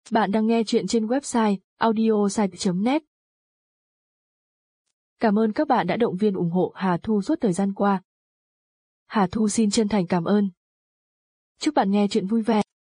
Bạn đang nghe chuyện trên website audiosite.net. Cảm ơn các bạn đã động viên ủng hộ Hà Thu suốt thời gian qua. Hà Thu xin chân thành cảm ơn. Chúc bạn nghe chuyện vui vẻ.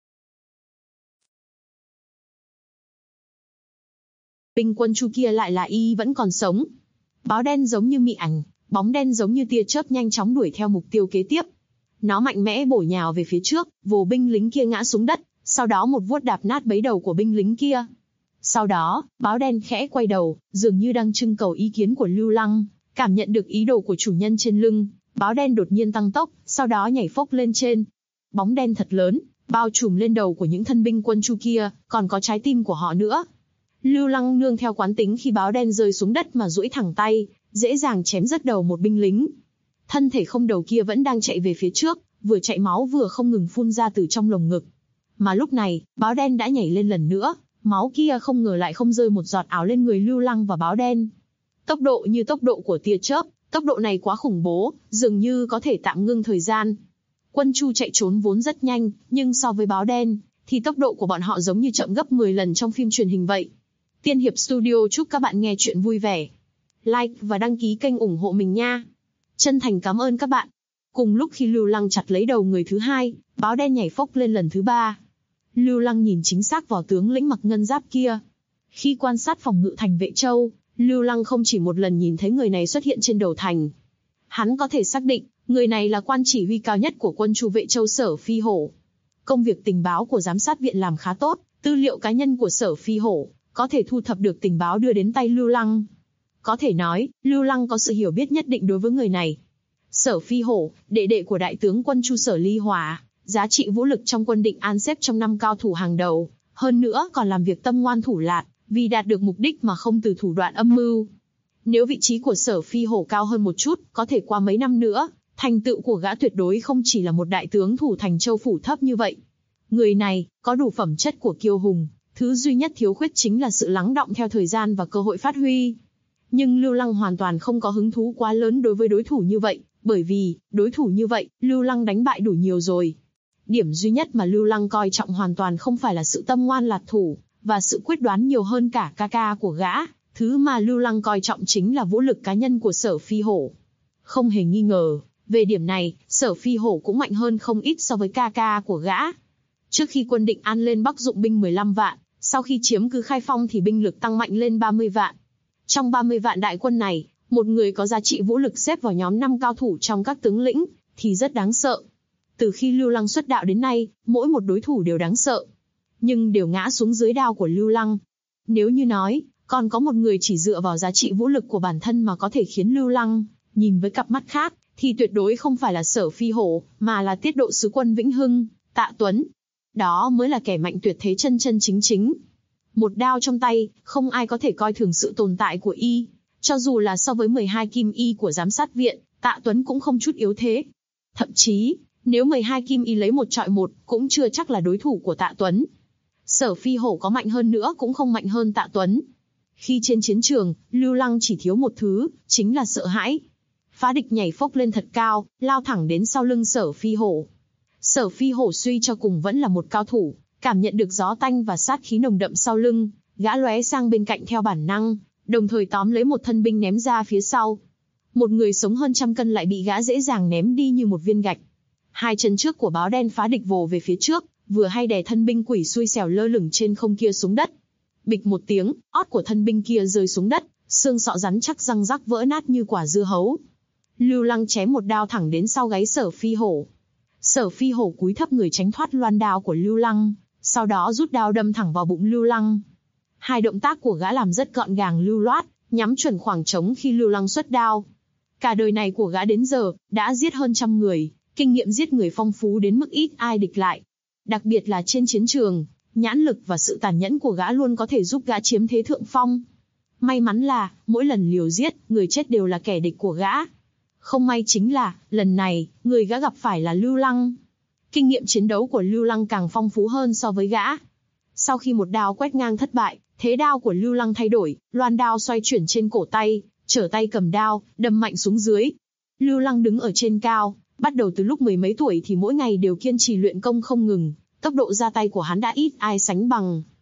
Binh quân Chu kia lại là y vẫn còn sống. Báo đen giống như mị ảnh, bóng đen giống như tia chớp nhanh chóng đuổi theo mục tiêu kế tiếp. Nó mạnh mẽ bổ nhào về phía trước, vồ binh lính kia ngã xuống đất, sau đó một vuốt đạp nát bấy đầu của binh lính kia. Sau đó, báo đen khẽ quay đầu, dường như đang trưng cầu ý kiến của Lưu Lăng, cảm nhận được ý đồ của chủ nhân trên lưng, báo đen đột nhiên tăng tốc, sau đó nhảy phốc lên trên. Bóng đen thật lớn, bao trùm lên đầu của những thân binh quân Chu kia, còn có trái tim của họ nữa. Lưu Lăng nương theo quán tính khi báo đen rơi xuống đất mà duỗi thẳng tay, dễ dàng chém rớt đầu một binh lính. Thân thể không đầu kia vẫn đang chạy về phía trước, vừa chạy máu vừa không ngừng phun ra từ trong lồng ngực. Mà lúc này, báo đen đã nhảy lên lần nữa, máu kia không ngờ lại không rơi một giọt ảo lên người Lưu Lăng và báo đen. Tốc độ như tốc độ của tia chớp, tốc độ này quá khủng bố, dường như có thể tạm ngưng thời gian. Quân Chu chạy trốn vốn rất nhanh, nhưng so với báo đen, thì tốc độ của bọn họ giống như chậm gấp 10 lần trong phim truyền hình vậy. Tiên Hiệp Studio chúc các bạn nghe chuyện vui vẻ. Like và đăng ký kênh ủng hộ mình nha. Chân thành cảm ơn các bạn. Cùng lúc khi Lưu Lăng chặt lấy đầu người thứ hai, báo đen nhảy phốc lên lần thứ ba. Lưu Lăng nhìn chính xác vào tướng lĩnh mặc ngân giáp kia. Khi quan sát phòng ngự thành Vệ Châu, Lưu Lăng không chỉ một lần nhìn thấy người này xuất hiện trên đầu thành. Hắn có thể xác định, người này là quan chỉ huy cao nhất của quân Chu Vệ Châu Sở Phi Hổ. Công việc tình báo của giám sát viện làm khá tốt, tư liệu cá nhân của Sở Phi Hổ có thể thu thập được tình báo đưa đến tay Lưu Lăng. Có thể nói, Lưu Lăng có sự hiểu biết nhất định đối với người này. Sở Phi Hổ, đệ đệ của đại tướng quân Chu Sở Ly Hòa, giá trị vũ lực trong quân Định An xếp trong 5 cao thủ hàng đầu, hơn nữa còn làm việc tâm ngoan thủ lạt, vì đạt được mục đích mà không từ thủ đoạn âm mưu. Nếu vị trí của Sở Phi Hổ cao hơn một chút, có thể qua mấy năm nữa, thành tựu của gã tuyệt đối không chỉ là một đại tướng thủ thành Châu phủ thấp như vậy. Người này có đủ phẩm chất của kiêu hùng, thứ duy nhất thiếu khuyết chính là sự lắng đọng theo thời gian và cơ hội phát huy. Nhưng Lưu Lăng hoàn toàn không có hứng thú quá lớn đối với đối thủ như vậy, bởi vì, đối thủ như vậy, Lưu Lăng đánh bại đủ nhiều rồi. Điểm duy nhất mà Lưu Lăng coi trọng hoàn toàn không phải là sự tâm ngoan lạt thủ, và sự quyết đoán nhiều hơn cả ca ca của gã, thứ mà Lưu Lăng coi trọng chính là vũ lực cá nhân của Sở Phi Hổ. Không hề nghi ngờ, về điểm này, Sở Phi Hổ cũng mạnh hơn không ít so với ca ca của gã. Trước khi quân Định An lên Bắc dụng binh 15 vạn, sau khi chiếm cứ Khai Phong thì binh lực tăng mạnh lên 30 vạn. Trong 30 vạn đại quân này, một người có giá trị vũ lực xếp vào nhóm 5 cao thủ trong các tướng lĩnh, thì rất đáng sợ. Từ khi Lưu Lăng xuất đạo đến nay, mỗi một đối thủ đều đáng sợ. Nhưng đều ngã xuống dưới đao của Lưu Lăng. Nếu như nói, còn có một người chỉ dựa vào giá trị vũ lực của bản thân mà có thể khiến Lưu Lăng nhìn với cặp mắt khác, thì tuyệt đối không phải là Sở Phi Hổ, mà là Tiết Độ sứ quân Vĩnh Hưng, Tạ Tuấn. Đó mới là kẻ mạnh tuyệt thế chân chân chính chính. Một đao trong tay, không ai có thể coi thường sự tồn tại của y. Cho dù là so với 12 kim y của giám sát viện, Tạ Tuấn cũng không chút yếu thế. Thậm chí, nếu 12 kim y lấy một chọi một, cũng chưa chắc là đối thủ của Tạ Tuấn. Sở Phi Hổ có mạnh hơn nữa cũng không mạnh hơn Tạ Tuấn. Khi trên chiến trường, Lưu Lăng chỉ thiếu một thứ, chính là sợ hãi. Phá địch nhảy phốc lên thật cao, lao thẳng đến sau lưng Sở Phi Hổ. Sở Phi Hổ suy cho cùng vẫn là một cao thủ, cảm nhận được gió tanh và sát khí nồng đậm sau lưng, gã lóe sang bên cạnh theo bản năng, đồng thời tóm lấy một thân binh ném ra phía sau. Một người sống hơn trăm cân lại bị gã dễ dàng ném đi như một viên gạch. Hai chân trước của báo đen phá địch vồ về phía trước, vừa hay đè thân binh quỷ xui xẻo lơ lửng trên không kia xuống đất. Bịch một tiếng, ót của thân binh kia rơi xuống đất, xương sọ rắn chắc răng rắc vỡ nát như quả dưa hấu. Lưu Lăng chém một đao thẳng đến sau gáy Sở Phi Hổ. Sở Phi Hổ cúi thấp người tránh thoát loan đao của Lưu Lăng, sau đó rút đao đâm thẳng vào bụng Lưu Lăng. Hai động tác của gã làm rất gọn gàng lưu loát, nhắm chuẩn khoảng trống khi Lưu Lăng xuất đao. Cả đời này của gã đến giờ, đã giết hơn 100 người, kinh nghiệm giết người phong phú đến mức ít ai địch lại. Đặc biệt là trên chiến trường, nhãn lực và sự tàn nhẫn của gã luôn có thể giúp gã chiếm thế thượng phong. May mắn là, mỗi lần liều giết, người chết đều là kẻ địch của gã. Không may chính là, lần này, người gã gặp phải là Lưu Lăng. Kinh nghiệm chiến đấu của Lưu Lăng càng phong phú hơn so với gã. Sau khi một đao quét ngang thất bại, thế đao của Lưu Lăng thay đổi, loan đao xoay chuyển trên cổ tay, trở tay cầm đao, đâm mạnh xuống dưới. Lưu Lăng đứng ở trên cao, bắt đầu từ lúc 10 mấy tuổi thì mỗi ngày đều kiên trì luyện công không ngừng, tốc độ ra tay của hắn đã ít ai sánh bằng.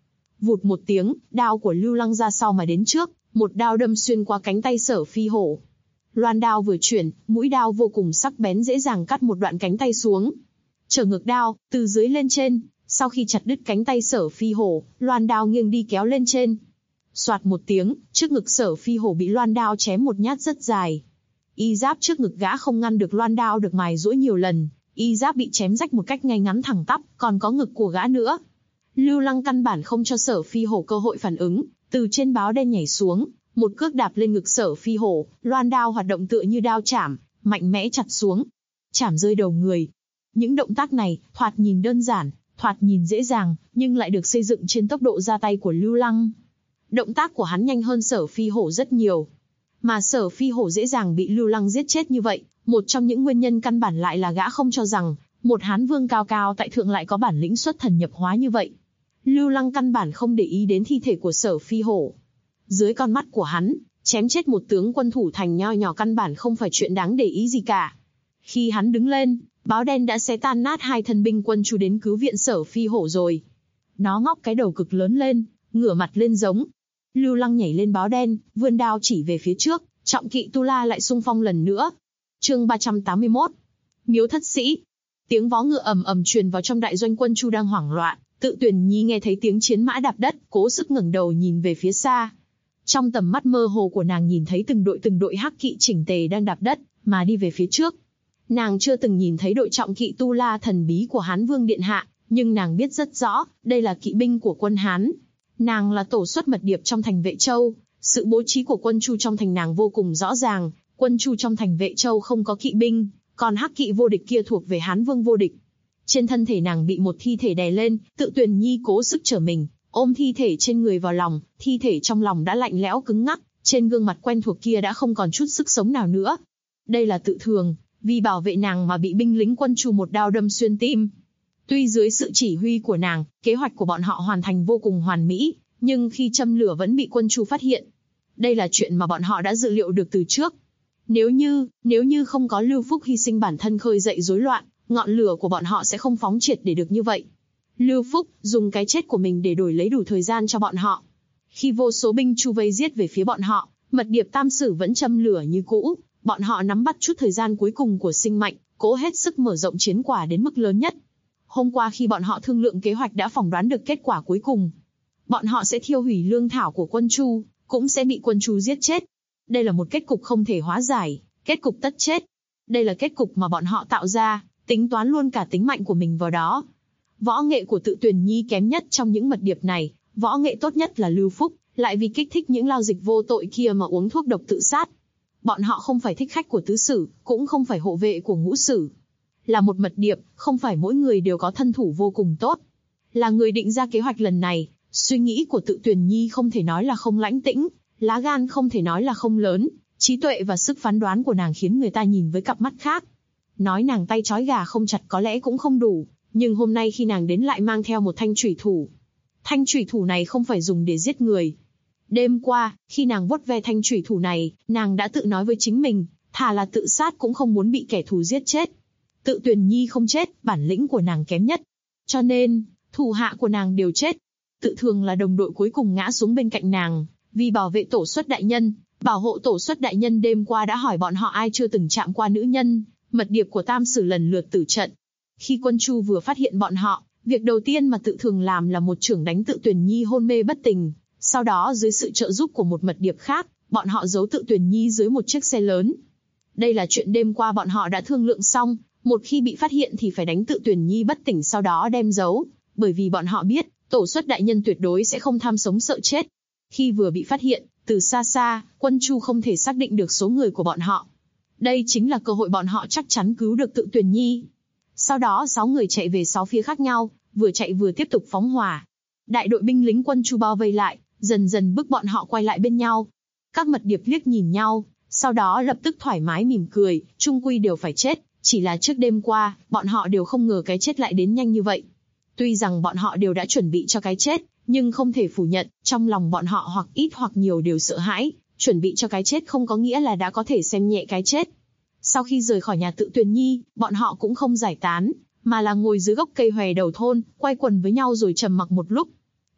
Vụt một tiếng, đao của Lưu Lăng ra sau mà đến trước, một đao đâm xuyên qua cánh tay Sở Phi Hổ. Loan đao vừa chuyển, mũi đao vô cùng sắc bén dễ dàng cắt một đoạn cánh tay xuống. Trở ngược đao, từ dưới lên trên, sau khi chặt đứt cánh tay Sở Phi Hổ, loan đao nghiêng đi kéo lên trên. Soạt một tiếng, trước ngực Sở Phi Hổ bị loan đao chém một nhát rất dài. Y giáp trước ngực gã không ngăn được loan đao được mài giũa nhiều lần, y giáp bị chém rách một cách ngay ngắn thẳng tắp, còn có ngực của gã nữa. Lưu Lăng căn bản không cho Sở Phi Hổ cơ hội phản ứng, từ trên báo đen nhảy xuống, một cước đạp lên ngực Sở Phi Hổ, loan đao hoạt động tựa như đao chảm, mạnh mẽ chặt xuống, chảm rơi đầu người. Những động tác này, thoạt nhìn đơn giản, thoạt nhìn dễ dàng, nhưng lại được xây dựng trên tốc độ ra tay của Lưu Lăng. Động tác của hắn nhanh hơn Sở Phi Hổ rất nhiều. Mà Sở Phi Hổ dễ dàng bị Lưu Lăng giết chết như vậy, một trong những nguyên nhân căn bản lại là gã không cho rằng, một Hán Vương cao cao tại thượng lại có bản lĩnh xuất thần nhập hóa như vậy. Lưu Lăng căn bản không để ý đến thi thể của Sở Phi Hổ. Dưới con mắt của hắn, chém chết một tướng quân thủ thành nho nhỏ căn bản không phải chuyện đáng để ý gì cả. Khi hắn đứng lên, báo đen đã xé tan nát hai thân binh quân Chu đến cứu viện Sở Phi Hổ rồi. Nó ngóc cái đầu cực lớn lên, ngửa mặt lên giống. Lưu Lăng nhảy lên báo đen, vươn đao chỉ về phía trước, trọng kỵ Tu La lại xung phong lần nữa. Chương 381. Miếu thất sĩ. Tiếng vó ngựa ầm ầm truyền vào trong đại doanh quân Chu đang hoảng loạn. Tự Tuyển Nhi nghe thấy tiếng chiến mã đạp đất, cố sức ngẩng đầu nhìn về phía xa. Trong tầm mắt mơ hồ của nàng nhìn thấy từng đội hắc kỵ chỉnh tề đang đạp đất mà đi về phía trước. Nàng chưa từng nhìn thấy đội trọng kỵ Tu La thần bí của Hán Vương điện hạ, nhưng nàng biết rất rõ, đây là kỵ binh của quân Hán. Nàng là tổ xuất mật điệp trong thành Vệ Châu, sự bố trí của quân Chu trong thành nàng vô cùng rõ ràng, quân Chu trong thành Vệ Châu không có kỵ binh, còn hắc kỵ vô địch kia thuộc về Hán Vương vô địch. Trên thân thể nàng bị một thi thể đè lên, Tự Tuyển Nhi cố sức trở mình, ôm thi thể trên người vào lòng, thi thể trong lòng đã lạnh lẽo cứng ngắc, trên gương mặt quen thuộc kia đã không còn chút sức sống nào nữa. Đây là Tự Thường, vì bảo vệ nàng mà bị binh lính quân Chu một đao đâm xuyên tim. Tuy dưới sự chỉ huy của nàng, kế hoạch của bọn họ hoàn thành vô cùng hoàn mỹ, nhưng khi châm lửa vẫn bị quân Chu phát hiện. Đây là chuyện mà bọn họ đã dự liệu được từ trước. Nếu như không có Lưu Phúc hy sinh bản thân khơi dậy rối loạn, ngọn lửa của bọn họ sẽ không phóng triệt để được như vậy. Lưu Phúc dùng cái chết của mình để đổi lấy đủ thời gian cho bọn họ. Khi vô số binh Chu vây giết về phía bọn họ, mật điệp Tam Sử vẫn châm lửa như cũ, bọn họ nắm bắt chút thời gian cuối cùng của sinh mệnh, cố hết sức mở rộng chiến quả đến mức lớn nhất. Hôm qua khi bọn họ thương lượng kế hoạch đã phỏng đoán được kết quả cuối cùng. Bọn họ sẽ thiêu hủy lương thảo của quân Chu, cũng sẽ bị quân Chu giết chết. Đây là một kết cục không thể hóa giải, kết cục tất chết. Đây là kết cục mà bọn họ tạo ra, tính toán luôn cả tính mạnh của mình vào đó. Võ nghệ của Tự Tuyển Nhi kém nhất trong những mật điệp này, võ nghệ tốt nhất là Lưu Phúc, lại vì kích thích những lao dịch vô tội kia mà uống thuốc độc tự sát. Bọn họ không phải thích khách của tứ sử, cũng không phải hộ vệ của ngũ sử. Là một mật điệp, không phải mỗi người đều có thân thủ vô cùng tốt. Là người định ra kế hoạch lần này, suy nghĩ của Tự Tuyển Nhi không thể nói là không lãnh tĩnh, lá gan không thể nói là không lớn, trí tuệ và sức phán đoán của nàng khiến người ta nhìn với cặp mắt khác. Nói nàng tay trói gà không chặt có lẽ cũng không đủ, nhưng hôm nay khi nàng đến lại mang theo một thanh chủy thủ. Thanh chủy thủ này không phải dùng để giết người. Đêm qua, khi nàng vuốt ve thanh chủy thủ này, nàng đã tự nói với chính mình, thà là tự sát cũng không muốn bị kẻ thù giết chết. Tự Tuyển Nhi không chết, bản lĩnh của nàng kém nhất. Cho nên, thủ hạ của nàng đều chết. Tự Thường là đồng đội cuối cùng ngã xuống bên cạnh nàng, vì bảo vệ tổ xuất đại nhân, bảo hộ tổ xuất đại nhân đêm qua đã hỏi bọn họ ai chưa từng chạm qua nữ nhân, mật điệp của Tam Sử lần lượt tử trận. Khi quân Chu vừa phát hiện bọn họ, việc đầu tiên mà Tự Thường làm là một chưởng đánh Tự Tuyển Nhi hôn mê bất tỉnh. Sau đó dưới sự trợ giúp của một mật điệp khác, bọn họ giấu Tự Tuyển Nhi dưới một chiếc xe lớn. Đây là chuyện đêm qua bọn họ đã thương lượng xong, một khi bị phát hiện thì phải đánh Tự Tuyển Nhi bất tỉnh sau đó đem giấu, bởi vì bọn họ biết, tổ xuất đại nhân tuyệt đối sẽ không tham sống sợ chết. Khi vừa bị phát hiện, từ xa xa, quân Chu không thể xác định được số người của bọn họ. Đây chính là cơ hội bọn họ chắc chắn cứu được Tự Tuyển Nhi. Sau đó 6 người chạy về 6 phía khác nhau, vừa chạy vừa tiếp tục phóng hỏa. Đại đội binh lính quân Chu bao vây lại, dần dần bức bọn họ quay lại bên nhau. Các mật điệp liếc nhìn nhau, sau đó lập tức thoải mái mỉm cười, chung quy đều phải chết, chỉ là trước đêm qua, bọn họ đều không ngờ cái chết lại đến nhanh như vậy. Tuy rằng bọn họ đều đã chuẩn bị cho cái chết, nhưng không thể phủ nhận, trong lòng bọn họ hoặc ít hoặc nhiều đều sợ hãi, chuẩn bị cho cái chết không có nghĩa là đã có thể xem nhẹ cái chết. Sau khi rời khỏi nhà Tự Tuyển Nhi, bọn họ cũng không giải tán, mà là ngồi dưới gốc cây hòe đầu thôn, quay quần với nhau rồi trầm mặc một lúc.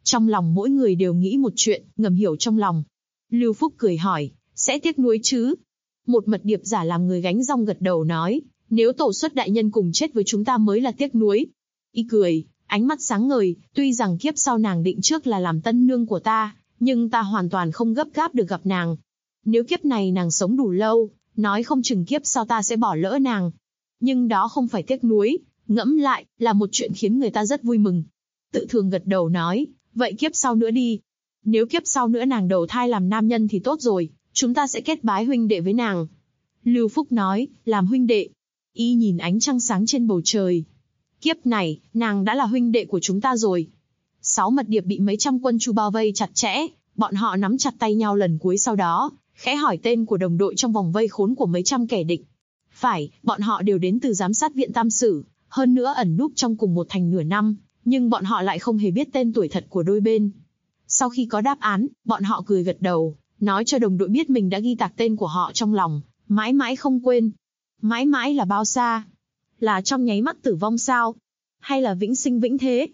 Trong lòng mỗi người đều nghĩ một chuyện, ngầm hiểu trong lòng. Lưu Phúc cười hỏi, sẽ tiếc nuối chứ? Một mật điệp giả làm người gánh rong gật đầu nói, nếu tổ xuất đại nhân cùng chết với chúng ta mới là tiếc nuối. Y cười, ánh mắt sáng ngời, tuy rằng kiếp sau nàng định trước là làm tân nương của ta, nhưng ta hoàn toàn không gấp gáp được gặp nàng. Nếu kiếp này nàng sống đủ lâu, nói không chừng kiếp sau ta sẽ bỏ lỡ nàng. Nhưng đó không phải tiếc nuối, ngẫm lại, là một chuyện khiến người ta rất vui mừng. Tự Thường gật đầu nói, vậy kiếp sau nữa đi. Nếu kiếp sau nữa nàng đầu thai làm nam nhân thì tốt rồi, chúng ta sẽ kết bái huynh đệ với nàng. Lưu Phúc nói, làm huynh đệ. Y nhìn ánh trăng sáng trên bầu trời. Kiếp này, nàng đã là huynh đệ của chúng ta rồi. 6 mật điệp bị mấy trăm quân chu bao vây chặt chẽ, bọn họ nắm chặt tay nhau lần cuối sau đó, khẽ hỏi tên của đồng đội trong vòng vây khốn của mấy trăm kẻ địch. Phải, bọn họ đều đến từ giám sát viện Tam Sử, hơn nữa ẩn núp trong cùng một thành nửa năm, nhưng bọn họ lại không hề biết tên tuổi thật của đôi bên. Sau khi có đáp án, bọn họ cười gật đầu, nói cho đồng đội biết mình đã ghi tạc tên của họ trong lòng, mãi mãi không quên. Mãi mãi là bao xa? Là trong nháy mắt tử vong sao? Hay là vĩnh sinh vĩnh thế?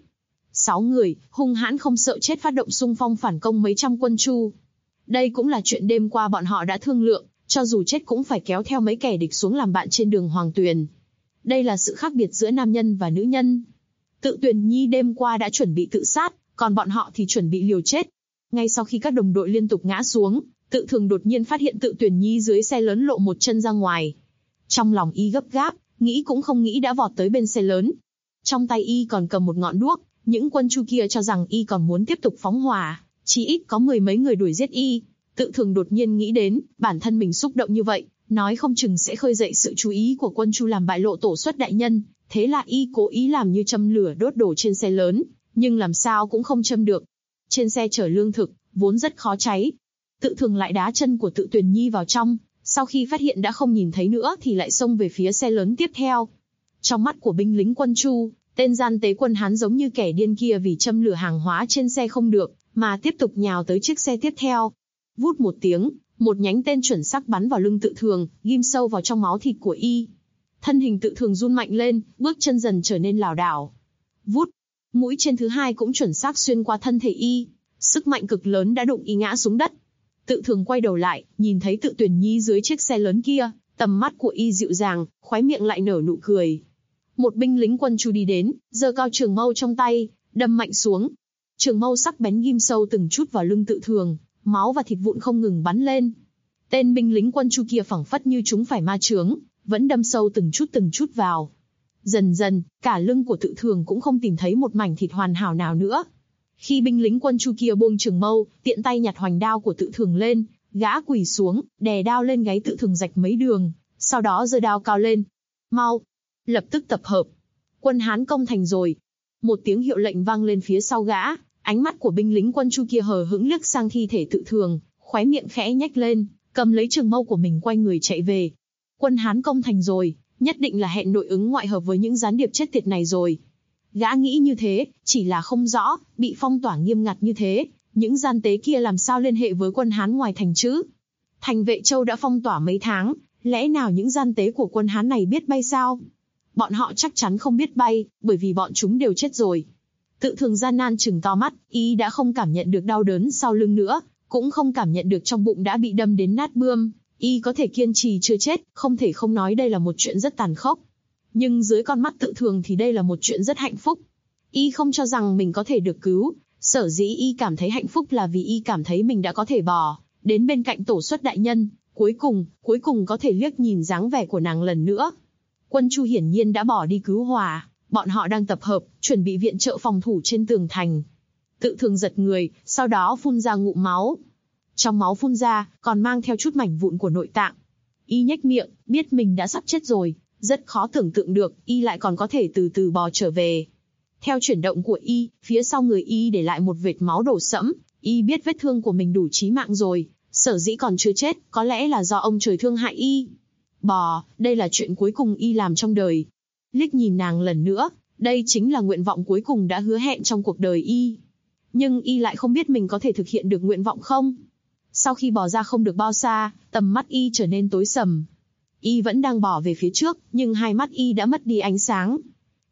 6 người, hung hãn không sợ chết phát động xung phong phản công mấy trăm quân chu. Đây cũng là chuyện đêm qua bọn họ đã thương lượng, cho dù chết cũng phải kéo theo mấy kẻ địch xuống làm bạn trên đường Hoàng Tuyền. Đây là sự khác biệt giữa nam nhân và nữ nhân. Tự Tuyền Nhi đêm qua đã chuẩn bị tự sát, còn bọn họ thì chuẩn bị liều chết. Ngay sau khi các đồng đội liên tục ngã xuống, Tự Thường đột nhiên phát hiện Tự Tuyền Nhi dưới xe lớn lộ một chân ra ngoài. Trong lòng y gấp gáp, nghĩ cũng không nghĩ đã vọt tới bên xe lớn. Trong tay y còn cầm một ngọn đuốc, những quân chu kia cho rằng y còn muốn tiếp tục phóng hỏa, chỉ ít có 10 mấy người đuổi giết y. Tự Thường đột nhiên nghĩ đến, bản thân mình xúc động như vậy, nói không chừng sẽ khơi dậy sự chú ý của quân chu làm bại lộ tổ xuất đại nhân, thế là y cố ý làm như châm lửa đốt đổ trên xe lớn, nhưng làm sao cũng không châm được. Trên xe chở lương thực, vốn rất khó cháy. Tự Thường lại đá chân của Tự Tuyền Nhi vào trong, sau khi phát hiện đã không nhìn thấy nữa thì lại xông về phía xe lớn tiếp theo. Trong mắt của binh lính quân chu, tên gian tế quân Hán giống như kẻ điên kia vì châm lửa hàng hóa trên xe không được, mà tiếp tục nhào tới chiếc xe tiếp theo. Vút một tiếng, một nhánh tên chuẩn xác bắn vào lưng Tự Thường, ghim sâu vào trong máu thịt của y. Thân hình Tự Thường run mạnh lên, bước chân dần trở nên lảo đảo. Vút, mũi trên thứ hai cũng chuẩn xác xuyên qua thân thể y, sức mạnh cực lớn đã đụng y ngã xuống đất. Tự Thường quay đầu lại, nhìn thấy Tự Tuyền Nhi dưới chiếc xe lớn kia, tầm mắt của y dịu dàng, khóe miệng lại nở nụ cười. Một binh lính quân chu đi đến, giơ cao trường mâu trong tay, đâm mạnh xuống. Trường mâu sắc bén ghim sâu từng chút vào lưng Tự Thường, máu và thịt vụn không ngừng bắn lên. Tên binh lính quân chu kia phảng phất như chúng phải ma chướng, vẫn đâm sâu từng chút vào. Dần dần, cả lưng của Tự Thường cũng không tìm thấy một mảnh thịt hoàn hảo nào nữa. Khi binh lính quân chu kia buông trường mâu, tiện tay nhặt hoành đao của Tự Thường lên, gã quỳ xuống, đè đao lên gáy Tự Thường rạch mấy đường, sau đó giơ đao cao lên. Mau! Lập tức tập hợp. Quân Hán công thành rồi. Một tiếng hiệu lệnh vang lên phía sau gã, ánh mắt của binh lính quân chu kia hờ hững liếc sang thi thể Tự Thường, khóe miệng khẽ nhếch lên, cầm lấy trường mâu của mình quay người chạy về. Quân Hán công thành rồi, nhất định là hẹn nội ứng ngoại hợp với những gián điệp chết tiệt này rồi. Gã nghĩ như thế, chỉ là không rõ, bị phong tỏa nghiêm ngặt như thế, những gian tế kia làm sao liên hệ với quân Hán ngoài thành chứ? Thành Vệ Châu đã phong tỏa mấy tháng, lẽ nào những gian tế của quân Hán này biết bay sao? Bọn họ chắc chắn không biết bay, bởi vì bọn chúng đều chết rồi. Tự Thường gian nan chừng to mắt, y đã không cảm nhận được đau đớn sau lưng nữa, cũng không cảm nhận được trong bụng đã bị đâm đến nát bươm. Y có thể kiên trì chưa chết, không thể không nói đây là một chuyện rất tàn khốc. Nhưng dưới con mắt Tự Thường thì đây là một chuyện rất hạnh phúc. Y không cho rằng mình có thể được cứu, sở dĩ y cảm thấy hạnh phúc là vì y cảm thấy mình đã có thể bò đến bên cạnh tổ xuất đại nhân, cuối cùng có thể liếc nhìn dáng vẻ của nàng lần nữa. Quân chu hiển nhiên đã bỏ đi cứu hòa, bọn họ đang tập hợp, chuẩn bị viện trợ phòng thủ trên tường thành. Tự Thường giật người, sau đó phun ra ngụm máu. Trong máu phun ra, còn mang theo chút mảnh vụn của nội tạng. Y nhếch miệng, biết mình đã sắp chết rồi, rất khó tưởng tượng được, y lại còn có thể từ từ bò trở về. Theo chuyển động của y, phía sau người y để lại một vệt máu đỏ sẫm, y biết vết thương của mình đủ chí mạng rồi, sở dĩ còn chưa chết, có lẽ là do ông trời thương hại y. Bò, đây là chuyện cuối cùng y làm trong đời. Liếc nhìn nàng lần nữa, đây chính là nguyện vọng cuối cùng đã hứa hẹn trong cuộc đời y. Nhưng y lại không biết mình có thể thực hiện được nguyện vọng không. Sau khi bò ra không được bao xa, tầm mắt y trở nên tối sầm. Y vẫn đang bò về phía trước, nhưng hai mắt y đã mất đi ánh sáng.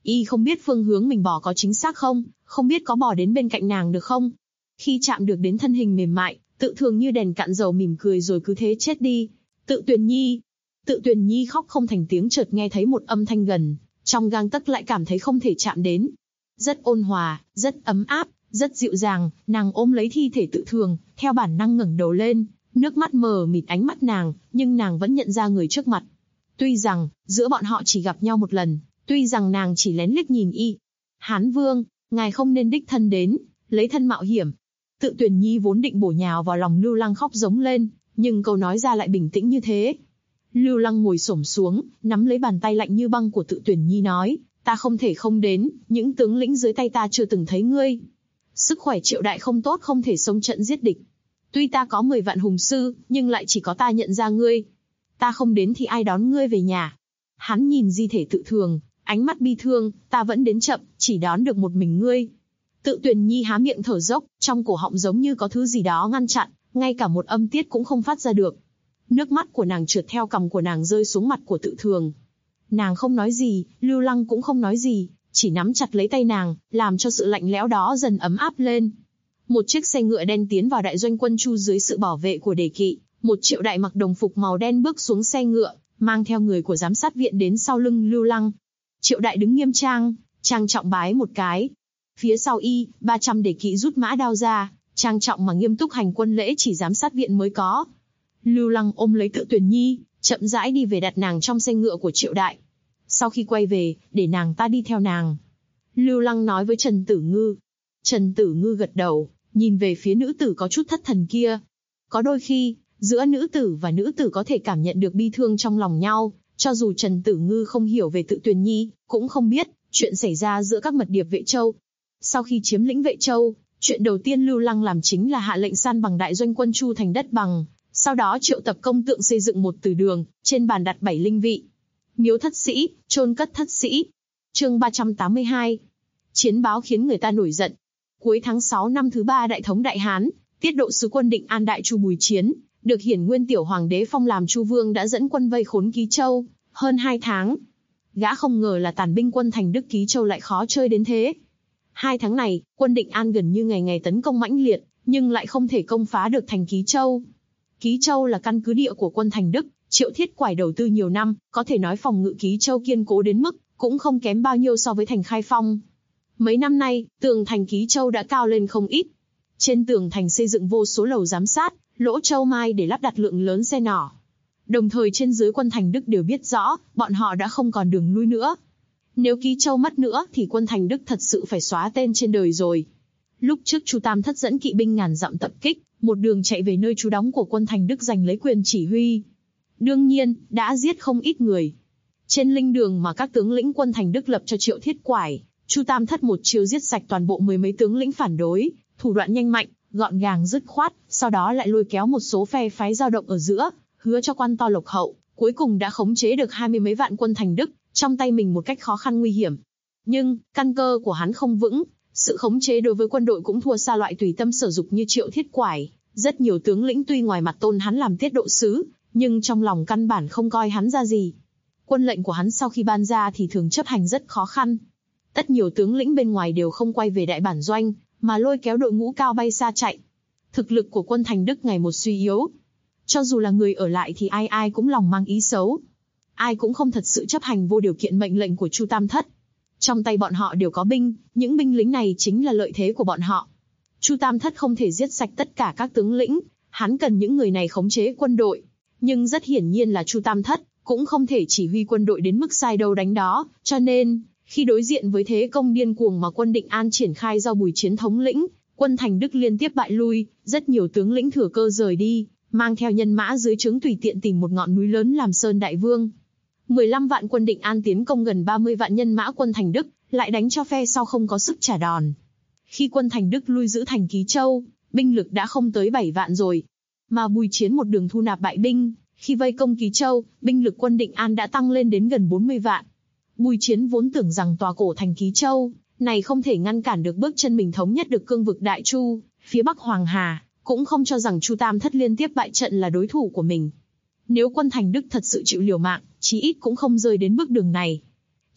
Y không biết phương hướng mình bỏ có chính xác không, không biết có bỏ đến bên cạnh nàng được không. Khi chạm được đến thân hình mềm mại, Tự Thường như đèn cạn dầu mỉm cười rồi cứ thế chết đi. Tự Tuyền Nhi. Tự Tuyền Nhi khóc không thành tiếng, chợt nghe thấy một âm thanh gần, trong gang tấc lại cảm thấy không thể chạm đến. Rất ôn hòa, rất ấm áp, rất dịu dàng, nàng ôm lấy thi thể Tự Thường, theo bản năng ngẩng đầu lên, nước mắt mờ mịt ánh mắt nàng, nhưng nàng vẫn nhận ra người trước mặt. Tuy rằng, giữa bọn họ chỉ gặp nhau một lần, tuy rằng nàng chỉ lén liếc nhìn y. Hán Vương, ngài không nên đích thân đến, lấy thân mạo hiểm. Tự Tuyền Nhi vốn định bổ nhào vào lòng Lưu Lăng khóc giống lên, nhưng câu nói ra lại bình tĩnh như thế. Lưu Lăng ngồi xổm xuống, nắm lấy bàn tay lạnh như băng của Tự Tuyền Nhi nói, ta không thể không đến, những tướng lĩnh dưới tay ta chưa từng thấy ngươi. Sức khỏe Triệu đại không tốt, không thể xông trận giết địch. Tuy ta có 10 vạn hùng sư, nhưng lại chỉ có ta nhận ra ngươi. Ta không đến thì ai đón ngươi về nhà? Hắn nhìn di thể Tự Thường, ánh mắt bi thương, ta vẫn đến chậm, chỉ đón được một mình ngươi. Tự Tuyền Nhi há miệng thở dốc, trong cổ họng giống như có thứ gì đó ngăn chặn, ngay cả một âm tiết cũng không phát ra được. Nước mắt của nàng trượt theo cằm của nàng rơi xuống mặt của Tự Thường. Nàng không nói gì, Lưu Lăng cũng không nói gì, chỉ nắm chặt lấy tay nàng, làm cho sự lạnh lẽo đó dần ấm áp lên. Một chiếc xe ngựa đen tiến vào đại doanh quân Chu dưới sự bảo vệ của đề kỵ. Một Triệu đại mặc đồng phục màu đen bước xuống xe ngựa, mang theo người của giám sát viện đến sau lưng Lưu Lăng. Triệu đại đứng nghiêm trang, trang trọng bái một cái. Phía sau y, 300 đề kỵ rút mã đao ra, trang trọng mà nghiêm túc hành quân lễ chỉ giám sát viện mới có. Lưu Lăng ôm lấy Tự Tuyền Nhi, chậm rãi đi về đặt nàng trong xe ngựa của Triệu đại. Sau khi quay về, để nàng ta đi theo nàng. Lưu Lăng nói với Trần Tử Ngư. Trần Tử Ngư gật đầu, nhìn về phía nữ tử có chút thất thần kia. Có đôi khi, giữa nữ tử và nữ tử có thể cảm nhận được bi thương trong lòng nhau, cho dù Trần Tử Ngư không hiểu về Tự Tuyền Nhi, cũng không biết chuyện xảy ra giữa các mật điệp Vệ Châu. Sau khi chiếm lĩnh Vệ Châu, chuyện đầu tiên Lưu Lăng làm chính là hạ lệnh san bằng đại doanh quân Chu thành đất bằng, sau đó triệu tập công tượng xây dựng một từ đường, trên bàn đặt 7 linh vị. Miếu thất sĩ, chôn cất thất sĩ. Chương 382. Chiến báo khiến người ta nổi giận. Cuối tháng 6 năm thứ 3 Đại Thống Đại Hán, tiết độ sứ quân Định An Đại Chu Bùi Chiến, được Hiển Nguyên tiểu hoàng đế phong làm Chu Vương, đã dẫn quân vây khốn Ký Châu hơn 2 tháng. Gã không ngờ là tàn binh quân thành Đức Ký Châu lại khó chơi đến thế. 2 tháng này, quân Định An gần như ngày ngày tấn công mãnh liệt, nhưng lại không thể công phá được thành Ký Châu. Ký Châu là căn cứ địa của quân thành Đức, Triệu Thiết Quải đầu tư nhiều năm, có thể nói phòng ngự Ký Châu kiên cố đến mức cũng không kém bao nhiêu so với thành Khai Phong. Mấy năm nay, tường thành Ký Châu đã cao lên không ít. Trên tường thành xây dựng vô số lầu giám sát, lỗ châu mai để lắp đặt lượng lớn xe nỏ. Đồng thời trên dưới quân thành Đức đều biết rõ, bọn họ đã không còn đường lui nữa. Nếu Ký Châu mất nữa thì quân thành Đức thật sự phải xóa tên trên đời rồi. Lúc trước Chu Tam Thất dẫn kỵ binh ngàn dặm tập kích, một đường chạy về nơi trú đóng của quân thành Đức giành lấy quyền chỉ huy. Đương nhiên, đã giết không ít người. Trên linh đường mà các tướng lĩnh quân thành Đức lập cho Triệu Thiết Quải, Chu Tam Thất một chiêu giết sạch toàn bộ 10 mấy tướng lĩnh phản đối, thủ đoạn nhanh mạnh, gọn gàng dứt khoát, sau đó lại lôi kéo một số phe phái dao động ở giữa, hứa cho quan to lộc hậu, cuối cùng đã khống chế được 20 mấy vạn quân thành Đức trong tay mình một cách khó khăn nguy hiểm. Nhưng căn cơ của hắn không vững, sự khống chế đối với quân đội cũng thua xa loại tùy tâm sở dục như Triệu Thiết Quải. Rất nhiều tướng lĩnh tuy ngoài mặt tôn hắn làm tiết độ sứ, nhưng trong lòng căn bản không coi hắn ra gì. Quân lệnh của hắn sau khi ban ra thì thường chấp hành rất khó khăn. Tất nhiều tướng lĩnh bên ngoài đều không quay về đại bản doanh, mà lôi kéo đội ngũ cao bay xa chạy. Thực lực của quân thành Đức ngày một suy yếu. Cho dù là người ở lại thì ai ai cũng lòng mang ý xấu. Ai cũng không thật sự chấp hành vô điều kiện mệnh lệnh của Chu Tam Thất. Trong tay bọn họ đều có binh, những binh lính này chính là lợi thế của bọn họ. Chu Tam Thất không thể giết sạch tất cả các tướng lĩnh, hắn cần những người này khống chế quân đội. Nhưng rất hiển nhiên là Chu Tam Thất cũng không thể chỉ huy quân đội đến mức sai đâu đánh đó, cho nên khi đối diện với thế công điên cuồng mà quân Định An triển khai do Bùi Chiến thống lĩnh, quân thành Đức liên tiếp bại lui, rất nhiều tướng lĩnh thừa cơ rời đi, mang theo nhân mã dưới trướng tùy tiện tìm một ngọn núi lớn làm Sơn Đại Vương. 15 vạn quân Định An tiến công gần 30 vạn nhân mã quân thành Đức, lại đánh cho phe sau không có sức trả đòn. Khi quân thành Đức lui giữ thành Ký Châu, binh lực đã không tới 7 vạn rồi. Mà Bùi Chiến một đường thu nạp bại binh, khi vây công Ký Châu, binh lực quân Định An đã tăng lên đến gần 40 vạn. Bùi Chiến vốn tưởng rằng tòa cổ thành Ký Châu này không thể ngăn cản được bước chân mình thống nhất được cương vực Đại Chu, phía Bắc Hoàng Hà, cũng không cho rằng Chu Tam Thất liên tiếp bại trận là đối thủ của mình. Nếu quân thành Đức thật sự chịu liều mạng, chí ít cũng không rơi đến bước đường này.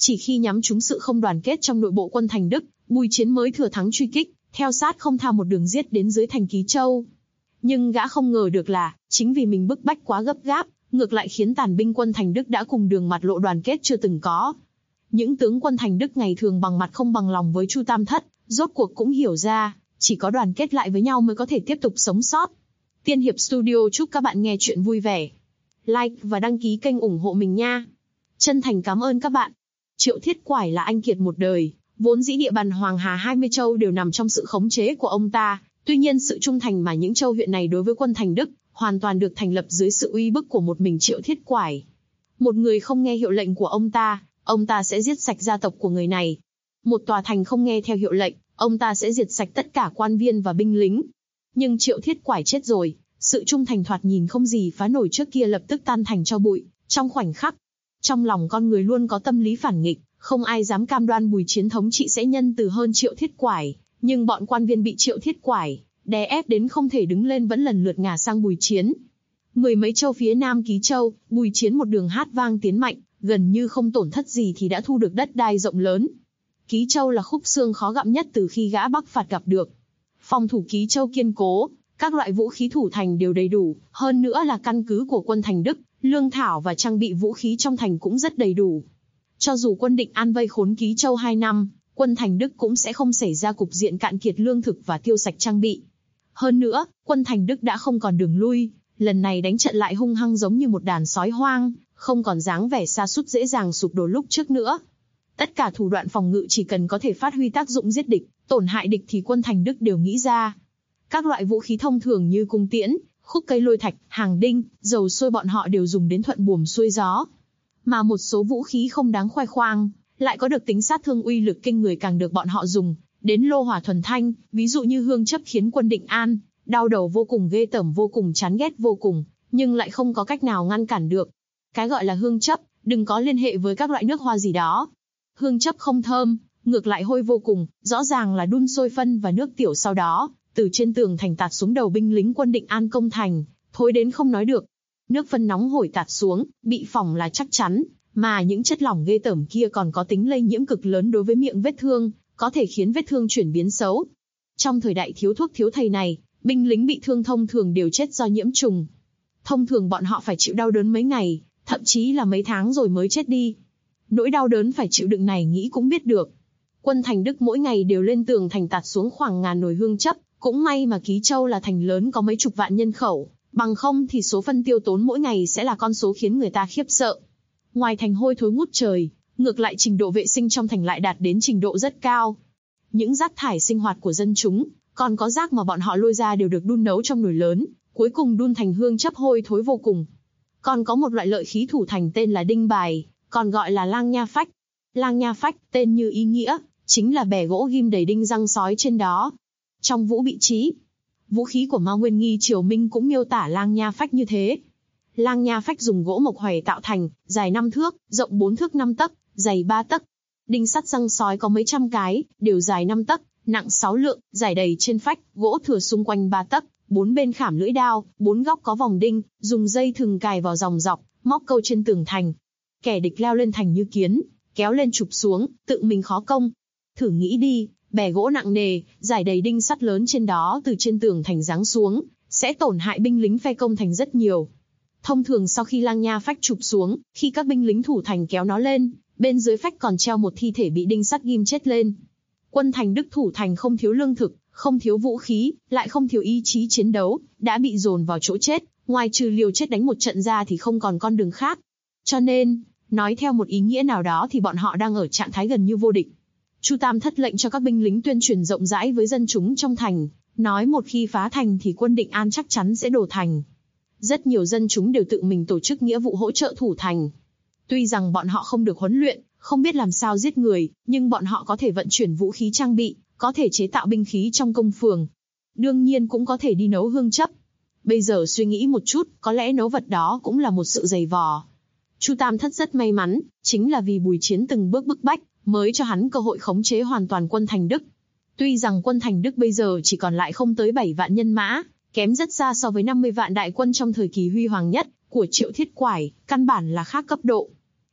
Chỉ khi nhắm trúng sự không đoàn kết trong nội bộ quân Thành Đức, Bùi Chiến mới thừa thắng truy kích, theo sát không tha một đường giết đến dưới thành Ký Châu. Nhưng gã không ngờ được là, chính vì mình bức bách quá gấp gáp, ngược lại khiến tàn binh quân Thành Đức đã cùng đường mặt lộ đoàn kết chưa từng có. Những tướng quân Thành Đức ngày thường bằng mặt không bằng lòng với Chu Tam Thất, rốt cuộc cũng hiểu ra, chỉ có đoàn kết lại với nhau mới có thể tiếp tục sống sót. Tiên Hiệp Studio chúc các bạn nghe chuyện vui vẻ. Like và đăng ký kênh ủng hộ mình nha. Chân thành cảm ơn các bạn. Triệu Thiết Quải là anh kiệt một đời, vốn dĩ địa bàn Hoàng Hà 20 châu đều nằm trong sự khống chế của ông ta. Tuy nhiên sự trung thành mà những châu huyện này đối với quân Thành Đức, hoàn toàn được thành lập dưới sự uy bức của một mình Triệu Thiết Quải. Một người không nghe hiệu lệnh của ông ta sẽ giết sạch gia tộc của người này. Một tòa thành không nghe theo hiệu lệnh, ông ta sẽ diệt sạch tất cả quan viên và binh lính. Nhưng Triệu Thiết Quải chết rồi, sự trung thành thoạt nhìn không gì phá nổi trước kia lập tức tan thành tro bụi, trong khoảnh khắc. Trong lòng con người luôn có tâm lý phản nghịch, không ai dám cam đoan Bùi Chiến thống trị sẽ nhân từ hơn Triệu Thiết Quải, nhưng bọn quan viên bị Triệu Thiết Quải đè ép đến không thể đứng lên vẫn lần lượt ngả sang Bùi Chiến. Mười mấy châu phía nam Ký Châu, Bùi Chiến một đường hát vang tiến mạnh, gần như không tổn thất gì thì đã thu được đất đai rộng lớn. Ký Châu là khúc xương khó gặm nhất từ khi gã Bắc phạt gặp được. Phòng thủ Ký Châu kiên cố, các loại vũ khí thủ thành đều đầy đủ, hơn nữa là căn cứ của quân Thành Đức, lương thảo và trang bị vũ khí trong thành cũng rất đầy đủ. Cho dù quân Định An vây khốn Ký Châu 2 năm, quân Thành Đức cũng sẽ không xảy ra cục diện cạn kiệt lương thực và tiêu sạch trang bị. Hơn nữa, quân Thành Đức đã không còn đường lui, lần này đánh trận lại hung hăng giống như một đàn sói hoang, không còn dáng vẻ sa sút dễ dàng sụp đổ lúc trước nữa. Tất cả thủ đoạn phòng ngự chỉ cần có thể phát huy tác dụng giết địch, tổn hại địch thì quân Thành Đức đều nghĩ ra. Các loại vũ khí thông thường như cung tiễn, khúc cây lôi thạch, hàng đinh, dầu sôi bọn họ đều dùng đến thuận buồm xuôi gió. Mà một số vũ khí không đáng khoe khoang, lại có được tính sát thương uy lực kinh người càng được bọn họ dùng đến lô hỏa thuần thanh, ví dụ như hương chấp khiến quân Định An đau đầu vô cùng, ghê tởm vô cùng, chán ghét vô cùng, nhưng lại không có cách nào ngăn cản được. Cái gọi là hương chấp, đừng có liên hệ với các loại nước hoa gì đó. Hương chấp không thơm, ngược lại hôi vô cùng, rõ ràng là đun sôi phân và nước tiểu sau đó, từ trên tường thành tạt xuống đầu binh lính quân Định An công thành, thối đến không nói được. Nước phân nóng hổi tạt xuống, bị phỏng là chắc chắn, mà những chất lỏng ghê tởm kia còn có tính lây nhiễm cực lớn đối với miệng vết thương, có thể khiến vết thương chuyển biến xấu. Trong thời đại thiếu thuốc thiếu thầy này, binh lính bị thương thông thường đều chết do nhiễm trùng. Thông thường bọn họ phải chịu đau đớn mấy ngày, thậm chí là mấy tháng rồi mới chết đi. Nỗi đau đớn phải chịu đựng này nghĩ cũng biết được. Quân Thành Đức mỗi ngày đều lên tường thành tạt xuống khoảng ngàn nồi hương chấp, cũng may mà Ký Châu là thành lớn có mấy chục vạn nhân khẩu, bằng không thì số phân tiêu tốn mỗi ngày sẽ là con số khiến người ta khiếp sợ. Ngoài thành hôi thối ngút trời, ngược lại trình độ vệ sinh trong thành lại đạt đến trình độ rất cao. Những rác thải sinh hoạt của dân chúng, còn có rác mà bọn họ lôi ra đều được đun nấu trong nồi lớn, cuối cùng đun thành hương chấp hôi thối vô cùng. Còn có một loại lợi khí thủ thành tên là đinh bài, còn gọi là lang nha phách. Lang nha phách, tên như ý nghĩa, chính là bè gỗ ghim đầy đinh răng sói trên đó. Trong Vũ Bị Trí, vũ khí của Mao Nguyên Nghi Triều Minh cũng miêu tả lang nha phách như thế. Lang nha phách dùng gỗ mộc hoè tạo thành, dài 5 thước, rộng 4 thước 5 tấc, dày 3 tấc. Đinh sắt răng sói có mấy trăm cái, đều dài 5 tấc, nặng 6 lượng, dài đầy trên phách, gỗ thừa xung quanh 3 tấc, 4 bên khảm lưỡi đao, 4 góc có vòng đinh, dùng dây thừng cài vào dòng dọc, móc câu trên tường thành. Kẻ địch leo lên thành như kiến, kéo lên chụp xuống, tự mình khó công. Thử nghĩ đi, bè gỗ nặng nề, dài đầy đinh sắt lớn trên đó từ trên tường thành giáng xuống, sẽ tổn hại binh lính phe công thành rất nhiều. Thông thường sau khi lang nha phách chụp xuống, khi các binh lính thủ thành kéo nó lên, bên dưới phách còn treo một thi thể bị đinh sắt ghim chết lên. Quân Thành Đức thủ thành không thiếu lương thực, không thiếu vũ khí, lại không thiếu ý chí chiến đấu, đã bị dồn vào chỗ chết, ngoài trừ liều chết đánh một trận ra thì không còn con đường khác. Cho nên, nói theo một ý nghĩa nào đó thì bọn họ đang ở trạng thái gần như vô địch. Chu Tam Thất lệnh cho các binh lính tuyên truyền rộng rãi với dân chúng trong thành, nói một khi phá thành thì quân Định An chắc chắn sẽ đổ thành. Rất nhiều dân chúng đều tự mình tổ chức nghĩa vụ hỗ trợ thủ thành. Tuy rằng bọn họ không được huấn luyện, không biết làm sao giết người, nhưng bọn họ có thể vận chuyển vũ khí trang bị, có thể chế tạo binh khí trong công phường. Đương nhiên cũng có thể đi nấu hương chấp. Bây giờ suy nghĩ một chút, có lẽ nấu vật đó cũng là một sự dày vò. Chu Tam Thất rất may mắn, chính là vì Bùi Chiến từng bước bức bách, mới cho hắn cơ hội khống chế hoàn toàn quân Thành Đức. Tuy rằng quân Thành Đức bây giờ chỉ còn lại không tới 7 vạn nhân mã, kém rất xa so với 50 vạn đại quân trong thời kỳ huy hoàng nhất của Triệu Thiết Quải, căn bản là khác cấp độ.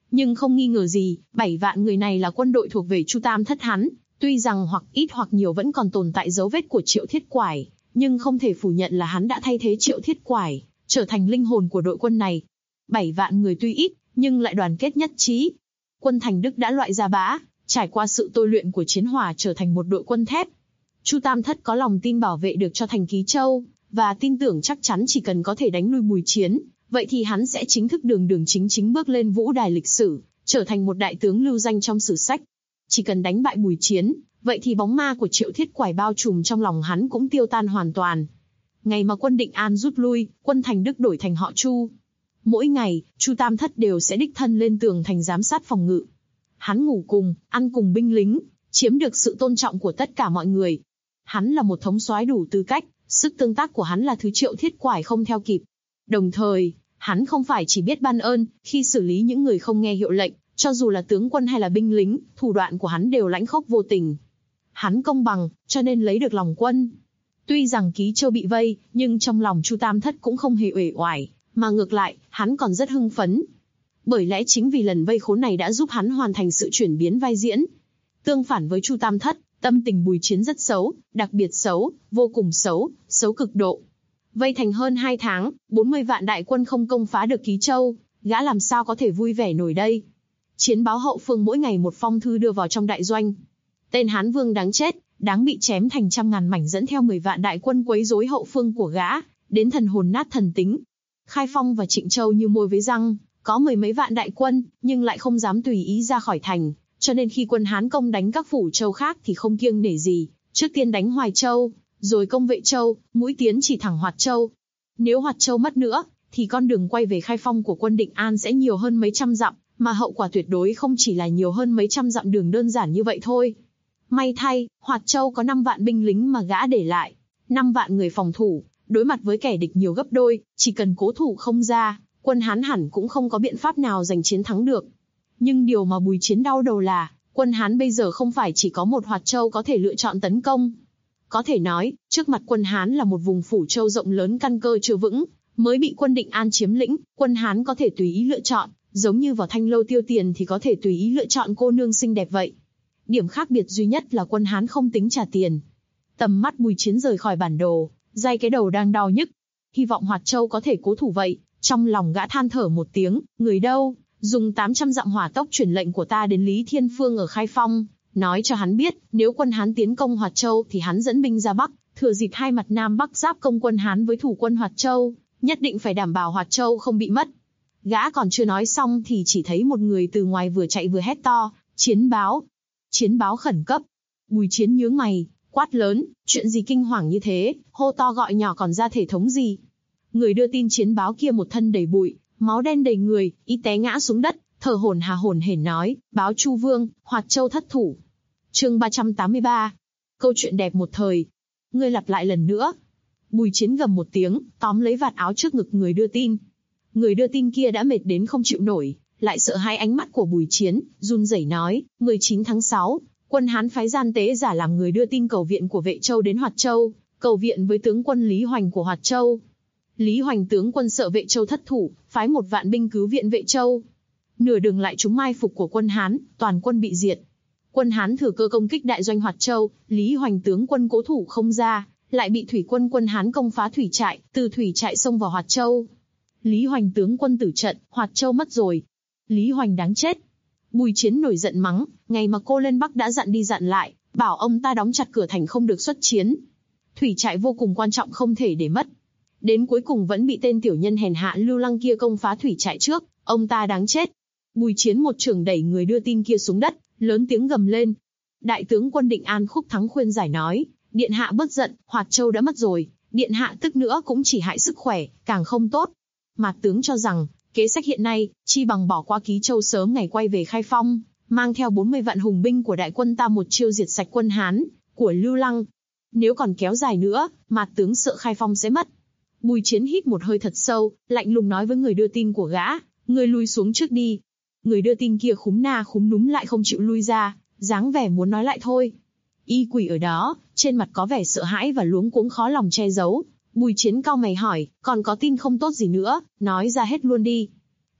Nhưng không nghi ngờ gì, 7 vạn người này là quân đội thuộc về Chu Tam Thất hắn, tuy rằng hoặc ít hoặc nhiều vẫn còn tồn tại dấu vết của Triệu Thiết Quải, nhưng không thể phủ nhận là hắn đã thay thế Triệu Thiết Quải, trở thành linh hồn của đội quân này. 7 vạn người tuy ít, nhưng lại đoàn kết nhất trí. Quân Thành Đức đã loại ra bã, trải qua sự tôi luyện của chiến hỏa trở thành một đội quân thép. Chu Tam Thất có lòng tin bảo vệ được cho thành Ký Châu, và tin tưởng chắc chắn chỉ cần có thể đánh lui Bùi Chiến, vậy thì hắn sẽ chính thức đường chính bước lên vũ đài lịch sử, trở thành một đại tướng lưu danh trong sử sách. Chỉ cần đánh bại Bùi Chiến, vậy thì bóng ma của Triệu Thiết Quải bao trùm trong lòng hắn cũng tiêu tan hoàn toàn. Ngày mà quân Định An rút lui, quân Thành Đức đổi thành họ Chu. Mỗi ngày, Chu Tam Thất đều sẽ đích thân lên tường thành giám sát phòng ngự. Hắn ngủ cùng, ăn cùng binh lính, chiếm được sự tôn trọng của tất cả mọi người. Hắn là một thống soái đủ tư cách, sức tương tác của hắn là thứ Triệu Thiết Quải không theo kịp. Đồng thời, hắn không phải chỉ biết ban ơn, khi xử lý những người không nghe hiệu lệnh, cho dù là tướng quân hay là binh lính, thủ đoạn của hắn đều lãnh khốc vô tình. Hắn công bằng, cho nên lấy được lòng quân. Tuy rằng Ký Châu bị vây, nhưng trong lòng Chu Tam Thất cũng không hề uể oải, mà ngược lại, hắn còn rất hưng phấn. Bởi lẽ chính vì lần vây khốn này đã giúp hắn hoàn thành sự chuyển biến vai diễn. Tương phản với Chu Tam Thất, tâm tình Bùi Chiến rất xấu, đặc biệt xấu, vô cùng xấu, xấu cực độ. Vây thành hơn 2 tháng, 40 vạn đại quân không công phá được Ký Châu, gã làm sao có thể vui vẻ nổi đây. Chiến báo hậu phương mỗi ngày một phong thư đưa vào trong đại doanh. Tên Hán Vương đáng chết, đáng bị chém thành trăm ngàn mảnh dẫn theo 10 vạn đại quân quấy rối hậu phương của gã, đến thần hồn nát thần tính. Khai Phong và Trịnh Châu như môi với răng, có 10 mấy vạn đại quân, nhưng lại không dám tùy ý ra khỏi thành, cho nên khi quân Hán công đánh các phủ châu khác thì không kiêng nể gì, trước tiên đánh Hoài Châu, rồi công Vệ Châu, mũi tiến chỉ thẳng Hoạt Châu. Nếu Hoạt Châu mất nữa, thì con đường quay về Khai Phong của quân Định An sẽ nhiều hơn mấy trăm dặm, mà hậu quả tuyệt đối không chỉ là nhiều hơn mấy trăm dặm đường đơn giản như vậy thôi. May thay, Hoạt Châu có 5 vạn binh lính mà gã để lại, 5 vạn người phòng thủ, đối mặt với kẻ địch nhiều gấp đôi, chỉ cần cố thủ không ra, quân Hán hẳn cũng không có biện pháp nào giành chiến thắng được. Nhưng điều mà Bùi Chiến đau đầu là, quân Hán bây giờ không phải chỉ có một Hoạt Châu có thể lựa chọn tấn công. Có thể nói, trước mặt quân Hán là một vùng phủ châu rộng lớn căn cơ chưa vững, mới bị quân Định An chiếm lĩnh, quân Hán có thể tùy ý lựa chọn, giống như vào Thanh Lâu tiêu tiền thì có thể tùy ý lựa chọn cô nương xinh đẹp vậy. Điểm khác biệt duy nhất là quân Hán không tính trả tiền. Tầm mắt Bùi Chiến rời khỏi bản đồ, day cái đầu đang đau nhức. Hy vọng Hoạt Châu có thể cố thủ vậy, trong lòng gã than thở một tiếng, người đâu, dùng 800 dặm hỏa tốc truyền lệnh của ta đến Lý Thiên Phương ở Khai Phong, nói cho hắn biết, nếu quân Hán tiến công Hoạt Châu thì hắn dẫn binh ra Bắc, thừa dịp hai mặt Nam Bắc giáp công quân Hán với thủ quân Hoạt Châu, nhất định phải đảm bảo Hoạt Châu không bị mất. Gã còn chưa nói xong thì chỉ thấy một người từ ngoài vừa chạy vừa hét to, chiến báo. Chiến báo khẩn cấp. Bùi Chiến nhướng mày, quát lớn, chuyện gì kinh hoàng như thế, hô to gọi nhỏ còn ra thể thống gì. Người đưa tin chiến báo kia một thân đầy bụi, máu đen đầy người, y té ngã xuống đất, thở hổn hển nói, báo Chu Vương, Hoạt Châu thất thủ. Chương 383. Câu chuyện đẹp một thời. Ngươi lặp lại lần nữa. Bùi Chiến gầm một tiếng, tóm lấy vạt áo trước ngực người đưa tin. Người đưa tin kia đã mệt đến không chịu nổi, lại sợ hai ánh mắt của Bùi Chiến, run rẩy nói, 19 tháng 6, quân Hán phái gian tế giả làm người đưa tin cầu viện của Vệ Châu đến Hoạt Châu, cầu viện với tướng quân Lý Hoành của Hoạt Châu. Lý Hoành tướng quân sợ Vệ Châu thất thủ, phái 1 vạn binh cứu viện Vệ Châu. Nửa đường lại trúng mai phục của quân Hán, toàn quân bị diệt. Quân Hán thừa cơ công kích đại doanh Hoạt Châu, Lý Hoành tướng quân cố thủ không ra, lại bị thủy quân quân Hán công phá thủy trại, từ thủy trại xông vào Hoạt Châu. Lý Hoành tướng quân tử trận, Hoạt Châu mất rồi. Lý Hoành đáng chết. Bùi Chiến nổi giận mắng, ngày mà cô lên Bắc đã dặn đi dặn lại, bảo ông ta đóng chặt cửa thành không được xuất chiến. Thủy trại vô cùng quan trọng không thể để mất. Đến cuối cùng vẫn bị tên tiểu nhân hèn hạ Lưu Lăng kia công phá thủy trại trước, ông ta đáng chết. Bùi Chiến một chưởng đẩy người đưa tin kia xuống đất, lớn tiếng gầm lên. Đại tướng quân Định An Khúc Thắng khuyên giải nói, điện hạ bớt giận, Hoạt Châu đã mất rồi, điện hạ tức nữa cũng chỉ hại sức khỏe, càng không tốt. Mạt tướng cho rằng, kế sách hiện nay, chi bằng bỏ qua Ký Châu sớm ngày quay về Khai Phong, mang theo 40 vạn hùng binh của đại quân ta một chiêu diệt sạch quân Hán, của Lưu Lăng. Nếu còn kéo dài nữa, Mạt tướng sợ Khai Phong sẽ mất. Bùi Chiến hít một hơi thật sâu, lạnh lùng nói với người đưa tin của gã, người lui xuống trước đi. Người đưa tin kia khúm na khúm núm lại không chịu lui ra, dáng vẻ muốn nói lại thôi. Y quỳ ở đó, trên mặt có vẻ sợ hãi và luống cuống khó lòng che giấu. Bùi Chiến cau mày hỏi, còn có tin không tốt gì nữa, nói ra hết luôn đi.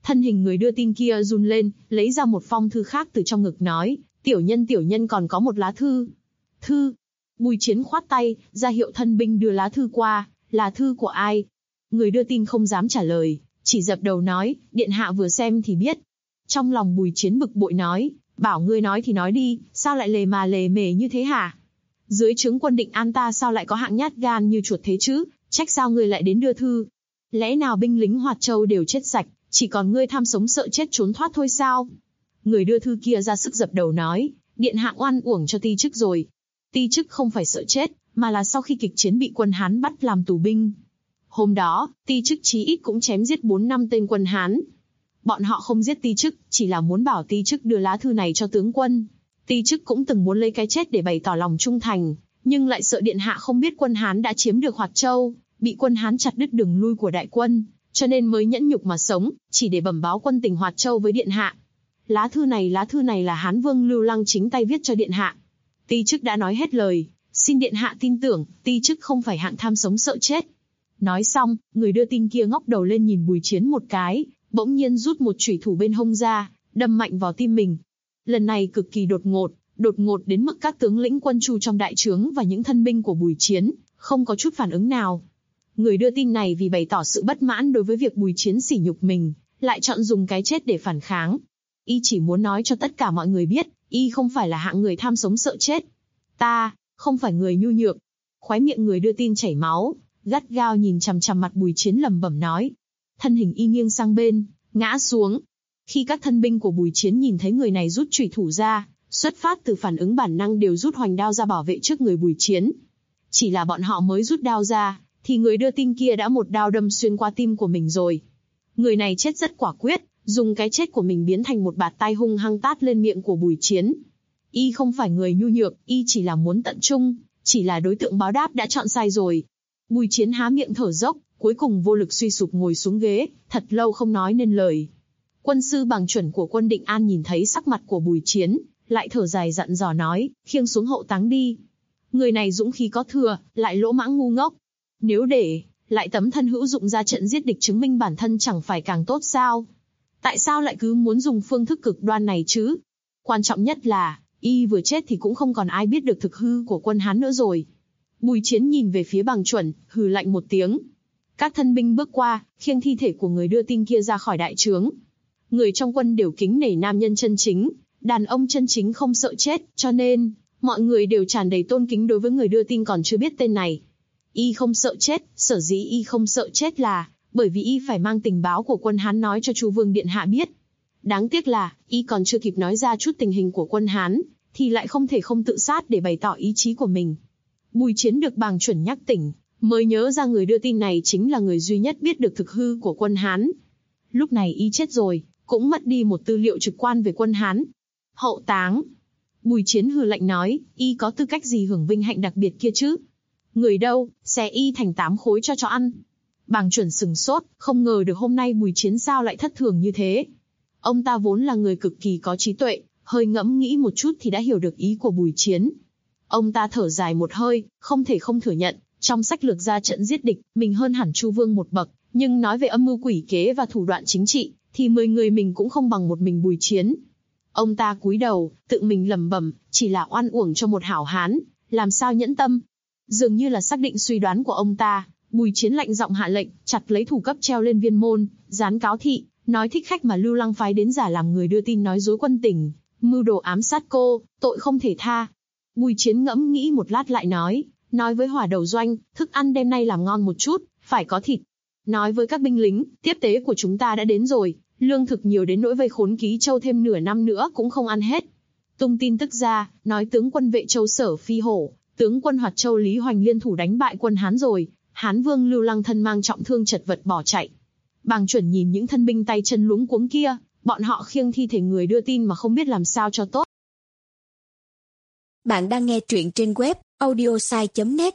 Thân hình người đưa tin kia run lên, lấy ra một phong thư khác từ trong ngực nói, tiểu nhân còn có một lá thư. Thư? Bùi Chiến khoát tay, ra hiệu thân binh đưa lá thư qua, là thư của ai? Người đưa tin không dám trả lời, chỉ dập đầu nói, điện hạ vừa xem thì biết. Trong lòng Bùi Chiến bực bội nói, bảo ngươi nói thì nói đi, sao lại lề mề như thế hả? Dưới trướng quân Định An ta sao lại có hạng nhát gan như chuột thế chứ, trách sao ngươi lại đến đưa thư? Lẽ nào binh lính Hoạt Châu đều chết sạch, chỉ còn ngươi tham sống sợ chết trốn thoát thôi sao? Người đưa thư kia ra sức dập đầu nói, điện hạ oan uổng cho ti chức rồi. Ti chức không phải sợ chết, mà là sau khi kịch chiến bị quân Hán bắt làm tù binh. Hôm đó, ti chức chí ít cũng chém giết 4-5 tên quân Hán. Bọn họ không giết ti chức, chỉ là muốn bảo ti chức đưa lá thư này cho tướng quân. Ti chức cũng từng muốn lấy cái chết để bày tỏ lòng trung thành, nhưng lại sợ điện hạ không biết quân Hán đã chiếm được Hoạt Châu, bị quân Hán chặt đứt đường lui của đại quân, cho nên mới nhẫn nhục mà sống, chỉ để bẩm báo quân tình Hoạt Châu với điện hạ. Lá thư này là Hán Vương Lưu Lăng chính tay viết cho điện hạ. Ti chức đã nói hết lời, xin điện hạ tin tưởng, ti chức không phải hạng tham sống sợ chết. Nói xong, người đưa tin kia ngóc đầu lên nhìn Bùi Chiến một cái, bỗng nhiên rút một chủy thủ bên hông ra, đâm mạnh vào tim mình. Lần này cực kỳ đột ngột đến mức các tướng lĩnh quân Chu trong đại trướng và những thân binh của Bùi Chiến không có chút phản ứng nào. Người đưa tin này vì bày tỏ sự bất mãn đối với việc Bùi Chiến sỉ nhục mình, lại chọn dùng cái chết để phản kháng. Y chỉ muốn nói cho tất cả mọi người biết, y không phải là hạng người tham sống sợ chết. Ta, không phải người nhu nhược. Khóe miệng người đưa tin chảy máu, gắt gao nhìn chằm chằm mặt Bùi Chiến lẩm bẩm nói. Thân hình y nghiêng sang bên, ngã xuống. Khi các thân binh của Bùi Chiến nhìn thấy người này rút chủy thủ ra, xuất phát từ phản ứng bản năng đều rút hoành đao ra bảo vệ trước người Bùi Chiến. Chỉ là bọn họ mới rút đao ra, thì người đưa tin kia đã một đao đâm xuyên qua tim của mình rồi. Người này chết rất quả quyết, dùng cái chết của mình biến thành một bạt tai hung hăng tát lên miệng của Bùi Chiến. Y không phải người nhu nhược, y chỉ là muốn tận trung, chỉ là đối tượng báo đáp đã chọn sai rồi. Bùi Chiến há miệng thở dốc, cuối cùng vô lực suy sụp ngồi xuống ghế, thật lâu không nói nên lời. Quân sư Bằng Chuẩn của quân Định An nhìn thấy sắc mặt của Bùi Chiến, lại thở dài dặn dò nói, khiêng xuống hậu táng đi. Người này dũng khí có thừa, lại lỗ mãng ngu ngốc. Nếu để lại tấm thân hữu dụng ra trận giết địch chứng minh bản thân chẳng phải càng tốt sao? Tại sao lại cứ muốn dùng phương thức cực đoan này chứ? Quan trọng nhất là, y vừa chết thì cũng không còn ai biết được thực hư của quân Hán nữa rồi. Bùi Chiến nhìn về phía Bằng Chuẩn, hừ lạnh một tiếng. Các thân binh bước qua, khiêng thi thể của người đưa tin kia ra khỏi đại trướng. Người trong quân đều kính nể nam nhân chân chính, đàn ông chân chính không sợ chết, cho nên, mọi người đều tràn đầy tôn kính đối với người đưa tin còn chưa biết tên này. Y không sợ chết, sở dĩ y không sợ chết là, bởi vì y phải mang tình báo của quân Hán nói cho Chu Vương Điện Hạ biết. Đáng tiếc là, y còn chưa kịp nói ra chút tình hình của quân Hán, thì lại không thể không tự sát để bày tỏ ý chí của mình. Bùi Chiến được Bàng Chuẩn nhắc tỉnh, mới nhớ ra người đưa tin này chính là người duy nhất biết được thực hư của quân Hán. Lúc này y chết rồi, cũng mất đi một tư liệu trực quan về quân Hán. Hậu táng. Bùi Chiến hừ lạnh nói, y có tư cách gì hưởng vinh hạnh đặc biệt kia chứ? Người đâu, xé y thành 8 khối cho ăn. Bàng Chuẩn sừng sốt, không ngờ được hôm nay Bùi Chiến sao lại thất thường như thế. Ông ta vốn là người cực kỳ có trí tuệ, hơi ngẫm nghĩ một chút thì đã hiểu được ý của Bùi Chiến. Ông ta thở dài một hơi, không thể không thừa nhận, trong sách lược ra trận giết địch, mình hơn hẳn Chu Vương một bậc, nhưng nói về âm mưu quỷ kế và thủ đoạn chính trị, thì 10 người mình cũng không bằng một mình Bùi Chiến. Ông ta cúi đầu, tự mình lẩm bẩm, chỉ là oan uổng cho một hảo hán, làm sao nhẫn tâm. Dường như là xác định suy đoán của ông ta, Bùi Chiến lạnh giọng hạ lệnh, chặt lấy thủ cấp treo lên viên môn, dán cáo thị, nói thích khách mà Lưu Lăng phái đến giả làm người đưa tin nói dối quân tình, mưu đồ ám sát cô, tội không thể tha. Bùi Chiến ngẫm nghĩ một lát lại nói với Hỏa Đầu Doanh, thức ăn đêm nay làm ngon một chút, phải có thịt. Nói với các binh lính, tiếp tế của chúng ta đã đến rồi, lương thực nhiều đến nỗi vây khốn Ký Châu thêm nửa năm nữa cũng không ăn hết. Tung tin tức ra, nói tướng quân Vệ Châu Sở Phi Hổ, tướng quân Hoạt Châu Lý Hoành liên thủ đánh bại quân Hán rồi, Hán Vương Lưu Lăng thân mang trọng thương chật vật bỏ chạy. Bàng Chuẩn nhìn những thân binh tay chân luống cuống kia, bọn họ khiêng thi thể người đưa tin mà không biết làm sao cho tốt. Bạn đang nghe truyện trên web audiosai.net.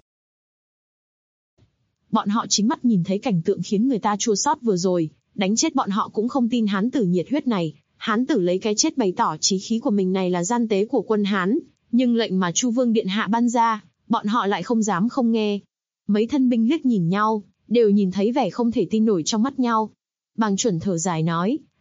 Bọn họ chính mắt nhìn thấy cảnh tượng khiến người ta chua xót vừa rồi, đánh chết bọn họ cũng không tin Hán tử nhiệt huyết này. Hán tử lấy cái chết bày tỏ chí khí của mình này là gian tế của quân Hán, nhưng lệnh mà Chu Vương Điện Hạ ban ra, bọn họ lại không dám không nghe. Mấy thân binh liếc nhìn nhau, đều nhìn thấy vẻ không thể tin nổi trong mắt nhau. Bàng Chuẩn thở dài nói,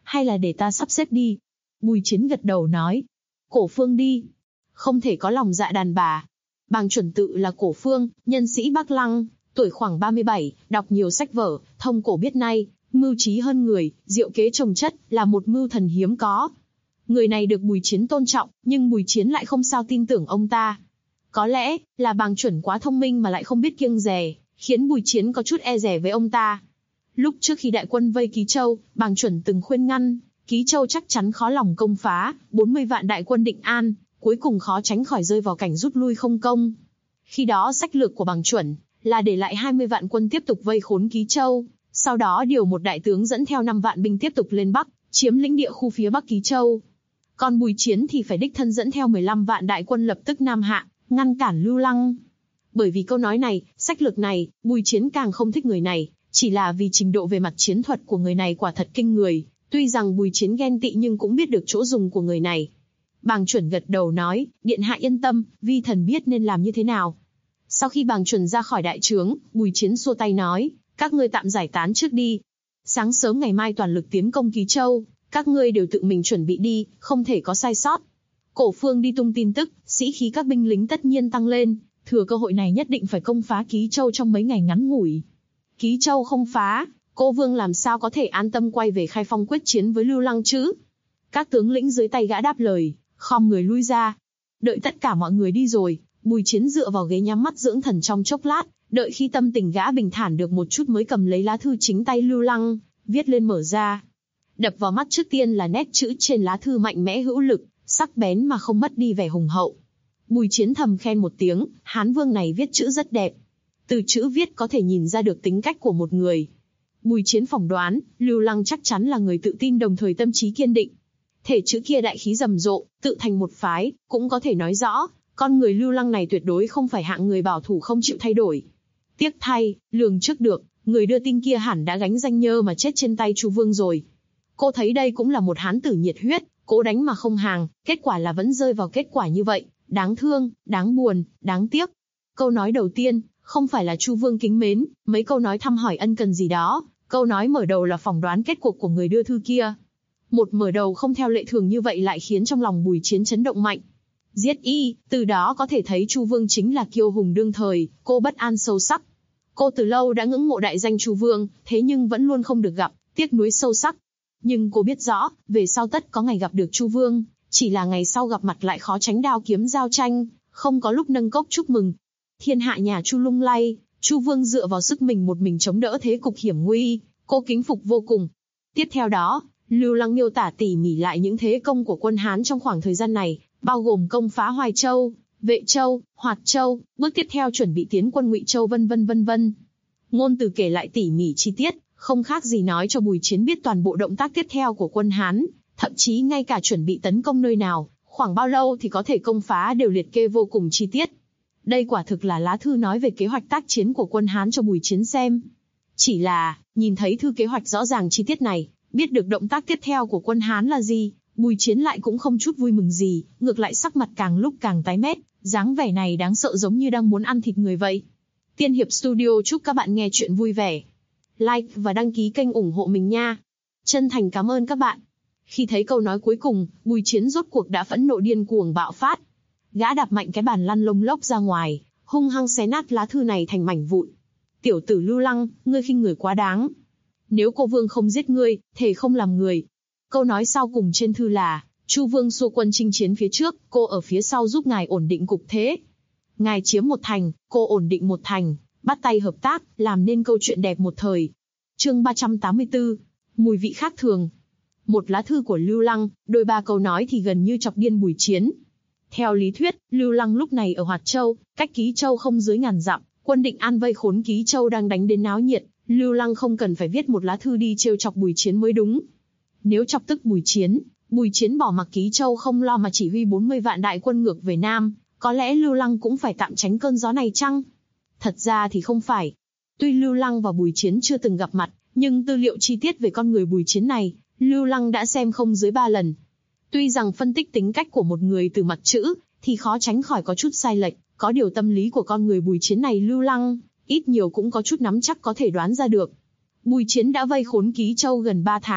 hay là để ta sắp xếp đi? Bùi Chiến gật đầu nói. Cổ Phương đi. Không thể có lòng dạ đàn bà. Bàng Chuẩn tự là Cổ Phương, nhân sĩ Bắc Lăng, tuổi khoảng 37, đọc nhiều sách vở, thông cổ biết nay, mưu trí hơn người, diệu kế chồng chất, là một mưu thần hiếm có. Người này được Bùi Chiến tôn trọng, nhưng Bùi Chiến lại không sao tin tưởng ông ta. Có lẽ là Bàng Chuẩn quá thông minh mà lại không biết kiêng dè, khiến Bùi Chiến có chút e dè với ông ta. Lúc trước khi đại quân vây Ký Châu, Bàng Chuẩn từng khuyên ngăn, Ký Châu chắc chắn khó lòng công phá, 40 vạn đại quân định an, cuối cùng khó tránh khỏi rơi vào cảnh rút lui không công. Khi đó sách lược của Bàng Chuẩn là để lại 20 vạn quân tiếp tục vây khốn Ký Châu, sau đó điều một đại tướng dẫn theo 5 vạn binh tiếp tục lên Bắc, chiếm lĩnh địa khu phía Bắc Ký Châu. Còn Bùi Chiến thì phải đích thân dẫn theo 15 vạn đại quân lập tức Nam Hạ, ngăn cản Lưu Lăng. Bởi vì câu nói này, sách lược này, Bùi Chiến càng không thích người này, chỉ là vì trình độ về mặt chiến thuật của người này quả thật kinh người. Tuy rằng Bùi Chiến ghen tị nhưng cũng biết được chỗ dùng của người này. Bàng Chuẩn gật đầu nói, điện hạ yên tâm, vi thần biết nên làm như thế nào. Sau khi Bàng Chuẩn ra khỏi đại trướng, Bùi Chiến xua tay nói, các ngươi tạm giải tán trước đi. Sáng sớm ngày mai toàn lực tiến công Ký Châu, các ngươi đều tự mình chuẩn bị đi, không thể có sai sót. Cổ Phương đi tung tin tức, sĩ khí các binh lính tất nhiên tăng lên, thừa cơ hội này nhất định phải công phá Ký Châu trong mấy ngày ngắn ngủi. Ký Châu không phá, Cô Vương làm sao có thể an tâm quay về Khai Phong quyết chiến với Lưu Lăng chứ? Các tướng lĩnh dưới tay gã đáp lời, khom người lui ra. Đợi tất cả mọi người đi rồi, Bùi Chiến dựa vào ghế nhắm mắt dưỡng thần trong chốc lát, đợi khi tâm tình gã bình thản được một chút mới cầm lấy lá thư chính tay Lưu Lăng, viết lên mở ra. Đập vào mắt trước tiên là nét chữ trên lá thư mạnh mẽ hữu lực, sắc bén mà không mất đi vẻ hùng hậu. Bùi Chiến thầm khen một tiếng, Hán Vương này viết chữ rất đẹp. Từ chữ viết có thể nhìn ra được tính cách của một người. Bùi Chiến phỏng đoán, Lưu Lăng chắc chắn là người tự tin đồng thời tâm trí kiên định. Thể chữ kia đại khí rầm rộ, tự thành một phái, cũng có thể nói rõ, con người Lưu Lăng này tuyệt đối không phải hạng người bảo thủ không chịu thay đổi. Tiếc thay, lường trước được, người đưa tin kia hẳn đã gánh danh nhơ mà chết trên tay Chu Vương rồi. Cô thấy đây cũng là một hán tử nhiệt huyết, cố đánh mà không hàng, kết quả là vẫn rơi vào kết quả như vậy, đáng thương, đáng buồn, đáng tiếc. Câu nói đầu tiên, không phải là Chu Vương kính mến, mấy câu nói thăm hỏi ân cần gì đó, câu nói mở đầu là phỏng đoán kết cục của người đưa thư kia. Một mở đầu không theo lệ thường như vậy lại khiến trong lòng Bùi Chiến chấn động mạnh. Giết y, từ đó có thể thấy Chu Vương chính là kiêu hùng đương thời, cô bất an sâu sắc. Cô từ lâu đã ngưỡng mộ đại danh Chu Vương, thế nhưng vẫn luôn không được gặp, tiếc nuối sâu sắc. Nhưng cô biết rõ, về sau tất có ngày gặp được Chu Vương, chỉ là ngày sau gặp mặt lại khó tránh đao kiếm giao tranh, không có lúc nâng cốc chúc mừng. Thiên hạ nhà Chu lung lay, Chu Vương dựa vào sức mình một mình chống đỡ thế cục hiểm nguy, cô kính phục vô cùng. Tiếp theo đó, Lưu Lăng miêu tả tỉ mỉ lại những thế công của quân Hán trong khoảng thời gian này, bao gồm công phá Hoài Châu, Vệ Châu, Hoạt Châu, bước tiếp theo chuẩn bị tiến quân Ngụy Châu vân vân vân vân. Ngôn từ kể lại tỉ mỉ chi tiết, không khác gì nói cho Bùi Chiến biết toàn bộ động tác tiếp theo của quân Hán, thậm chí ngay cả chuẩn bị tấn công nơi nào, khoảng bao lâu thì có thể công phá đều liệt kê vô cùng chi tiết. Đây quả thực là lá thư nói về kế hoạch tác chiến của quân Hán cho Bùi Chiến xem. Chỉ là, nhìn thấy thư kế hoạch rõ ràng chi tiết này, biết được động tác tiếp theo của quân Hán là gì, Bùi Chiến lại cũng không chút vui mừng gì, ngược lại sắc mặt càng lúc càng tái mét, dáng vẻ này đáng sợ giống như đang muốn ăn thịt người vậy. Tiên Hiệp Studio chúc các bạn nghe chuyện vui vẻ. Like và đăng ký kênh ủng hộ mình nha. Chân thành cảm ơn các bạn. Khi thấy câu nói cuối cùng, Bùi Chiến rốt cuộc đã phẫn nộ điên cuồng bạo phát. Gã đạp mạnh cái bàn lăn lông lốc ra ngoài, hung hăng xé nát lá thư này thành mảnh vụn. Tiểu tử Lưu Lăng, ngươi khinh người quá đáng. Nếu cô Vương không giết ngươi, thề không làm người. Câu nói sau cùng trên thư là, Chu Vương xua quân chinh chiến phía trước, cô ở phía sau giúp ngài ổn định cục thế. Ngài chiếm một thành, cô ổn định một thành, bắt tay hợp tác, làm nên câu chuyện đẹp một thời. Chương 384, mùi vị khác thường. Một lá thư của Lưu Lăng, đôi ba câu nói thì gần như chọc điên Bùi Chiến. Theo lý thuyết, Lưu Lăng lúc này ở Hoạt Châu, cách Ký Châu không dưới ngàn dặm, quân Định An vây khốn Ký Châu đang đánh đến náo nhiệt, Lưu Lăng không cần phải viết một lá thư đi trêu chọc Bùi Chiến mới đúng. Nếu chọc tức Bùi Chiến bỏ mặc Ký Châu không lo mà chỉ huy 40 vạn đại quân ngược về Nam, có lẽ Lưu Lăng cũng phải tạm tránh cơn gió này chăng? Thật ra thì không phải. Tuy Lưu Lăng và Bùi Chiến chưa từng gặp mặt, nhưng tư liệu chi tiết về con người Bùi Chiến này, Lưu Lăng đã xem không dưới 3 lần. Tuy rằng phân tích tính cách của một người từ mặt chữ, thì khó tránh khỏi có chút sai lệch, có điều tâm lý của con người Bùi Chiến này Lưu Lăng, ít nhiều cũng có chút nắm chắc có thể đoán ra được. Bùi Chiến đã vây khốn Ký Châu gần 3 tháng,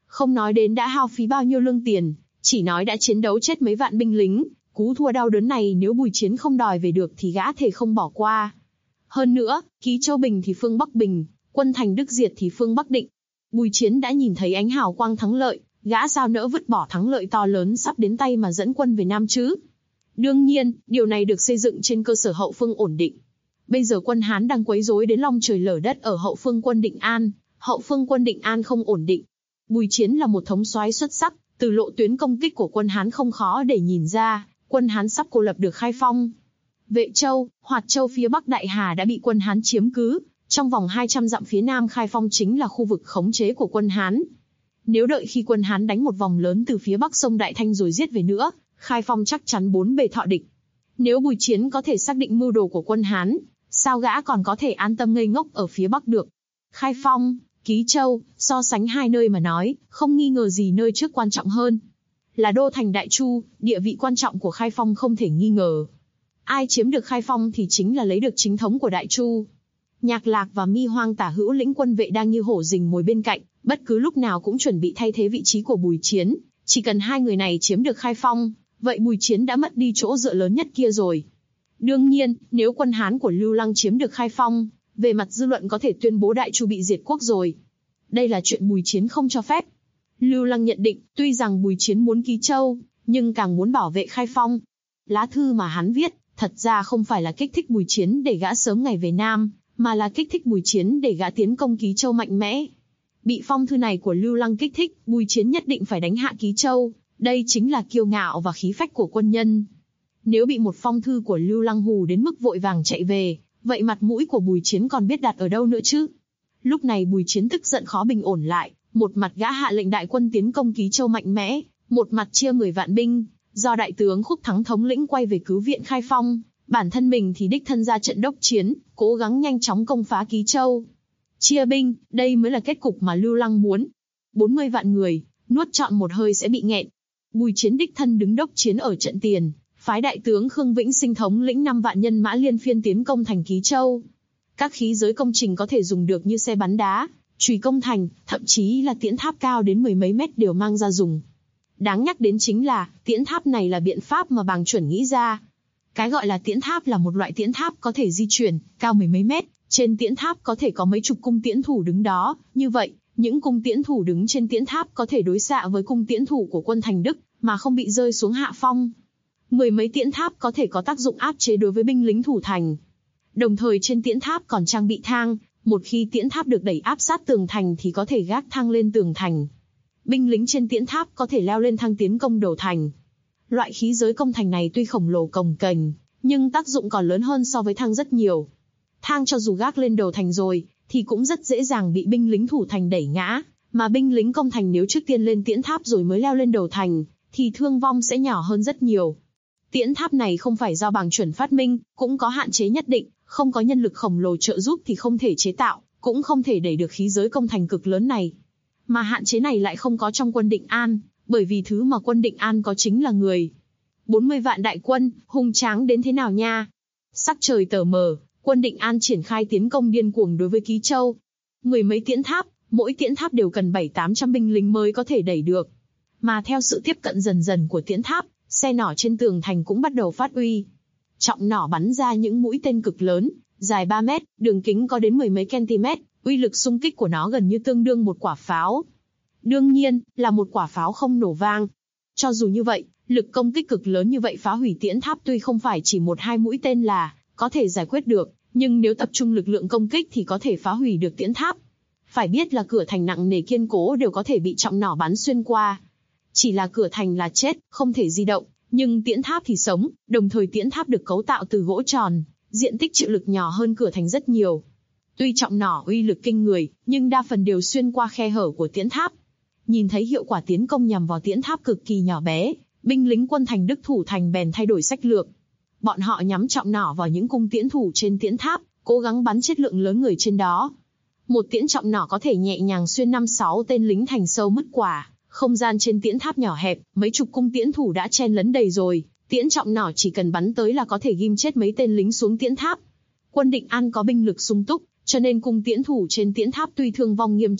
Không nói đến đã hao phí bao nhiêu lương tiền, chỉ nói đã chiến đấu chết mấy vạn binh lính, cú thua đau đớn này nếu Bùi Chiến không đòi về được thì gã thề không bỏ qua. Hơn nữa, Ký Châu bình thì phương Bắc bình, quân thành Đức diệt thì phương Bắc định. Bùi Chiến đã nhìn thấy ánh hào quang thắng lợi, gã sao nỡ vứt bỏ thắng lợi to lớn sắp đến tay mà dẫn quân về Nam chứ? Đương nhiên, điều này được xây dựng trên cơ sở hậu phương ổn định. Bây giờ quân Hán đang quấy rối đến long trời lở đất ở hậu phương quân Định An, hậu phương quân Định An không ổn định. Bùi Chiến là một thống soái xuất sắc, từ lộ tuyến công kích của quân Hán không khó để nhìn ra, quân Hán sắp cô lập được Khai Phong. Vệ Châu, Hoạt Châu phía Bắc Đại Hà đã bị quân Hán chiếm cứ, trong vòng 200 dặm phía Nam Khai Phong chính là khu vực khống chế của quân Hán. Nếu đợi khi quân Hán đánh một vòng lớn từ phía Bắc sông Đại Thanh rồi giết về nữa, Khai Phong chắc chắn bốn bề thọ địch. Nếu Bùi Chiến có thể xác định mưu đồ của quân Hán, sao gã còn có thể an tâm ngây ngốc ở phía Bắc được? Khai Phong, Ký Châu, so sánh hai nơi mà nói, không nghi ngờ gì nơi trước quan trọng hơn. Là đô thành Đại Chu, địa vị quan trọng của Khai Phong không thể nghi ngờ. Ai chiếm được Khai Phong thì chính là lấy được chính thống của Đại Chu. Nhạc Lạc và Mi Hoang tả hữu lĩnh quân vệ đang như hổ rình mồi bên cạnh, bất cứ lúc nào cũng chuẩn bị thay thế vị trí của Bùi Chiến. Chỉ cần hai người này chiếm được Khai Phong, vậy Bùi Chiến đã mất đi chỗ dựa lớn nhất kia rồi. Đương nhiên, nếu quân Hán của Lưu Lăng chiếm được Khai Phong, về mặt dư luận có thể tuyên bố Đại Chu bị diệt quốc rồi. Đây là chuyện Bùi Chiến không cho phép. Lưu Lăng nhận định, tuy rằng Bùi Chiến muốn Ký Châu, nhưng càng muốn bảo vệ Khai Phong. Lá thư mà hắn viết, thật ra không phải là kích thích Bùi Chiến để gã sớm ngày về Nam, mà là kích thích Bùi Chiến để gã tiến công Ký Châu mạnh mẽ. Bị phong thư này của Lưu Lăng kích thích, Bùi Chiến nhất định phải đánh hạ Ký Châu, đây chính là kiêu ngạo và khí phách của quân nhân. Nếu bị một phong thư của Lưu Lăng hù đến mức vội vàng chạy về, vậy mặt mũi của Bùi Chiến còn biết đặt ở đâu nữa chứ? Lúc này Bùi Chiến tức giận khó bình ổn lại, một mặt gã hạ lệnh đại quân tiến công Ký Châu mạnh mẽ, một mặt chia 10 vạn binh, do đại tướng Khúc Thắng thống lĩnh quay về cứu viện Khai Phong, bản thân mình thì đích thân ra trận đốc chiến, cố gắng nhanh chóng công phá Ký Châu. Chia binh, đây mới là kết cục mà Lưu Lăng muốn. 40 vạn người, nuốt trọn một hơi sẽ bị nghẹn. Bùi Chiến đích thân đứng đốc chiến ở trận tiền, phái đại tướng Khương Vĩnh Sinh thống lĩnh 5 vạn nhân mã liên phiên tiến công thành Ký Châu. Các khí giới công trình có thể dùng được như xe bắn đá, chùy công thành, thậm chí là tiễn tháp cao đến 10 mấy mét đều mang ra dùng. Đáng nhắc đến chính là, tiễn tháp này là biện pháp mà Bàng Chuẩn nghĩ ra. Cái gọi là tiễn tháp là một loại tiễn tháp có thể di chuyển, cao 10 mấy mét, trên tiễn tháp có thể có mấy chục cung tiễn thủ đứng đó, như vậy, những cung tiễn thủ đứng trên tiễn tháp có thể đối xạ với cung tiễn thủ của quân thành Đức, mà không bị rơi xuống hạ phong. 10 mấy tiễn tháp có thể có tác dụng áp chế đối với binh lính thủ thành. Đồng thời trên tiễn tháp còn trang bị thang, một khi tiễn tháp được đẩy áp sát tường thành thì có thể gác thang lên tường thành. Binh lính trên tiễn tháp có thể leo lên thang tiến công đầu thành. Loại khí giới công thành này tuy khổng lồ cồng kềnh, nhưng tác dụng còn lớn hơn so với thang rất nhiều. Thang cho dù gác lên đầu thành rồi, thì cũng rất dễ dàng bị binh lính thủ thành đẩy ngã, mà binh lính công thành nếu trước tiên lên tiễn tháp rồi mới leo lên đầu thành, thì thương vong sẽ nhỏ hơn rất nhiều. Tiễn tháp này không phải do Bàng Chuẩn phát minh, cũng có hạn chế nhất định, không có nhân lực khổng lồ trợ giúp thì không thể chế tạo, cũng không thể đẩy được khí giới công thành cực lớn này. Mà hạn chế này lại không có trong quân Định An, bởi vì thứ mà quân Định An có chính là người. 40 vạn đại quân, hùng tráng đến thế nào nha? Sắc trời tờ mờ, quân Định An triển khai tiến công điên cuồng đối với Ký Châu. 10 mấy tiễn tháp, mỗi tiễn tháp đều cần 700-800 binh lính mới có thể đẩy được. Mà theo sự tiếp cận dần dần của tiễn tháp, xe nỏ trên tường thành cũng bắt đầu phát uy. Trọng nỏ bắn ra những mũi tên cực lớn, dài 3 mét, đường kính có đến 10 mấy cm, uy lực xung kích của nó gần như tương đương một quả pháo. Đương nhiên, là một quả pháo không nổ vang. Cho dù như vậy, lực công kích cực lớn như vậy phá hủy tiễn tháp tuy không phải chỉ 1-2 mũi tên là có thể giải quyết được, nhưng nếu tập trung lực lượng công kích thì có thể phá hủy được tiễn tháp. Phải biết là cửa thành nặng nề kiên cố đều có thể bị trọng nỏ bắn xuyên qua. Chỉ là cửa thành là chết, không thể di động, nhưng tiễn tháp thì sống, đồng thời tiễn tháp được cấu tạo từ gỗ tròn, diện tích chịu lực nhỏ hơn cửa thành rất nhiều. Tuy trọng nỏ uy lực kinh người, nhưng đa phần đều xuyên qua khe hở của tiễn tháp. Nhìn thấy hiệu quả tiến công nhằm vào tiễn tháp cực kỳ nhỏ bé, binh lính quân thành Đức thủ thành bèn thay đổi sách lược. Bọn họ nhắm trọng nỏ vào những cung tiễn thủ trên tiễn tháp, cố gắng bắn chết lượng lớn người trên đó. Một tiễn trọng nỏ có thể nhẹ nhàng xuyên 5-6 tên lính thành sâu mất quả. Không gian trên tiễn tháp nhỏ hẹp, mấy chục cung tiễn thủ đã chen lấn đầy rồi, tiễn trọng nỏ chỉ cần bắn tới là có thể ghim chết mấy tên lính xuống tiễn tháp. Quân Định An có binh lực sung túc, cho nên cung tiễn thủ trên tiễn tháp tuy thương vong nghiêm trọng,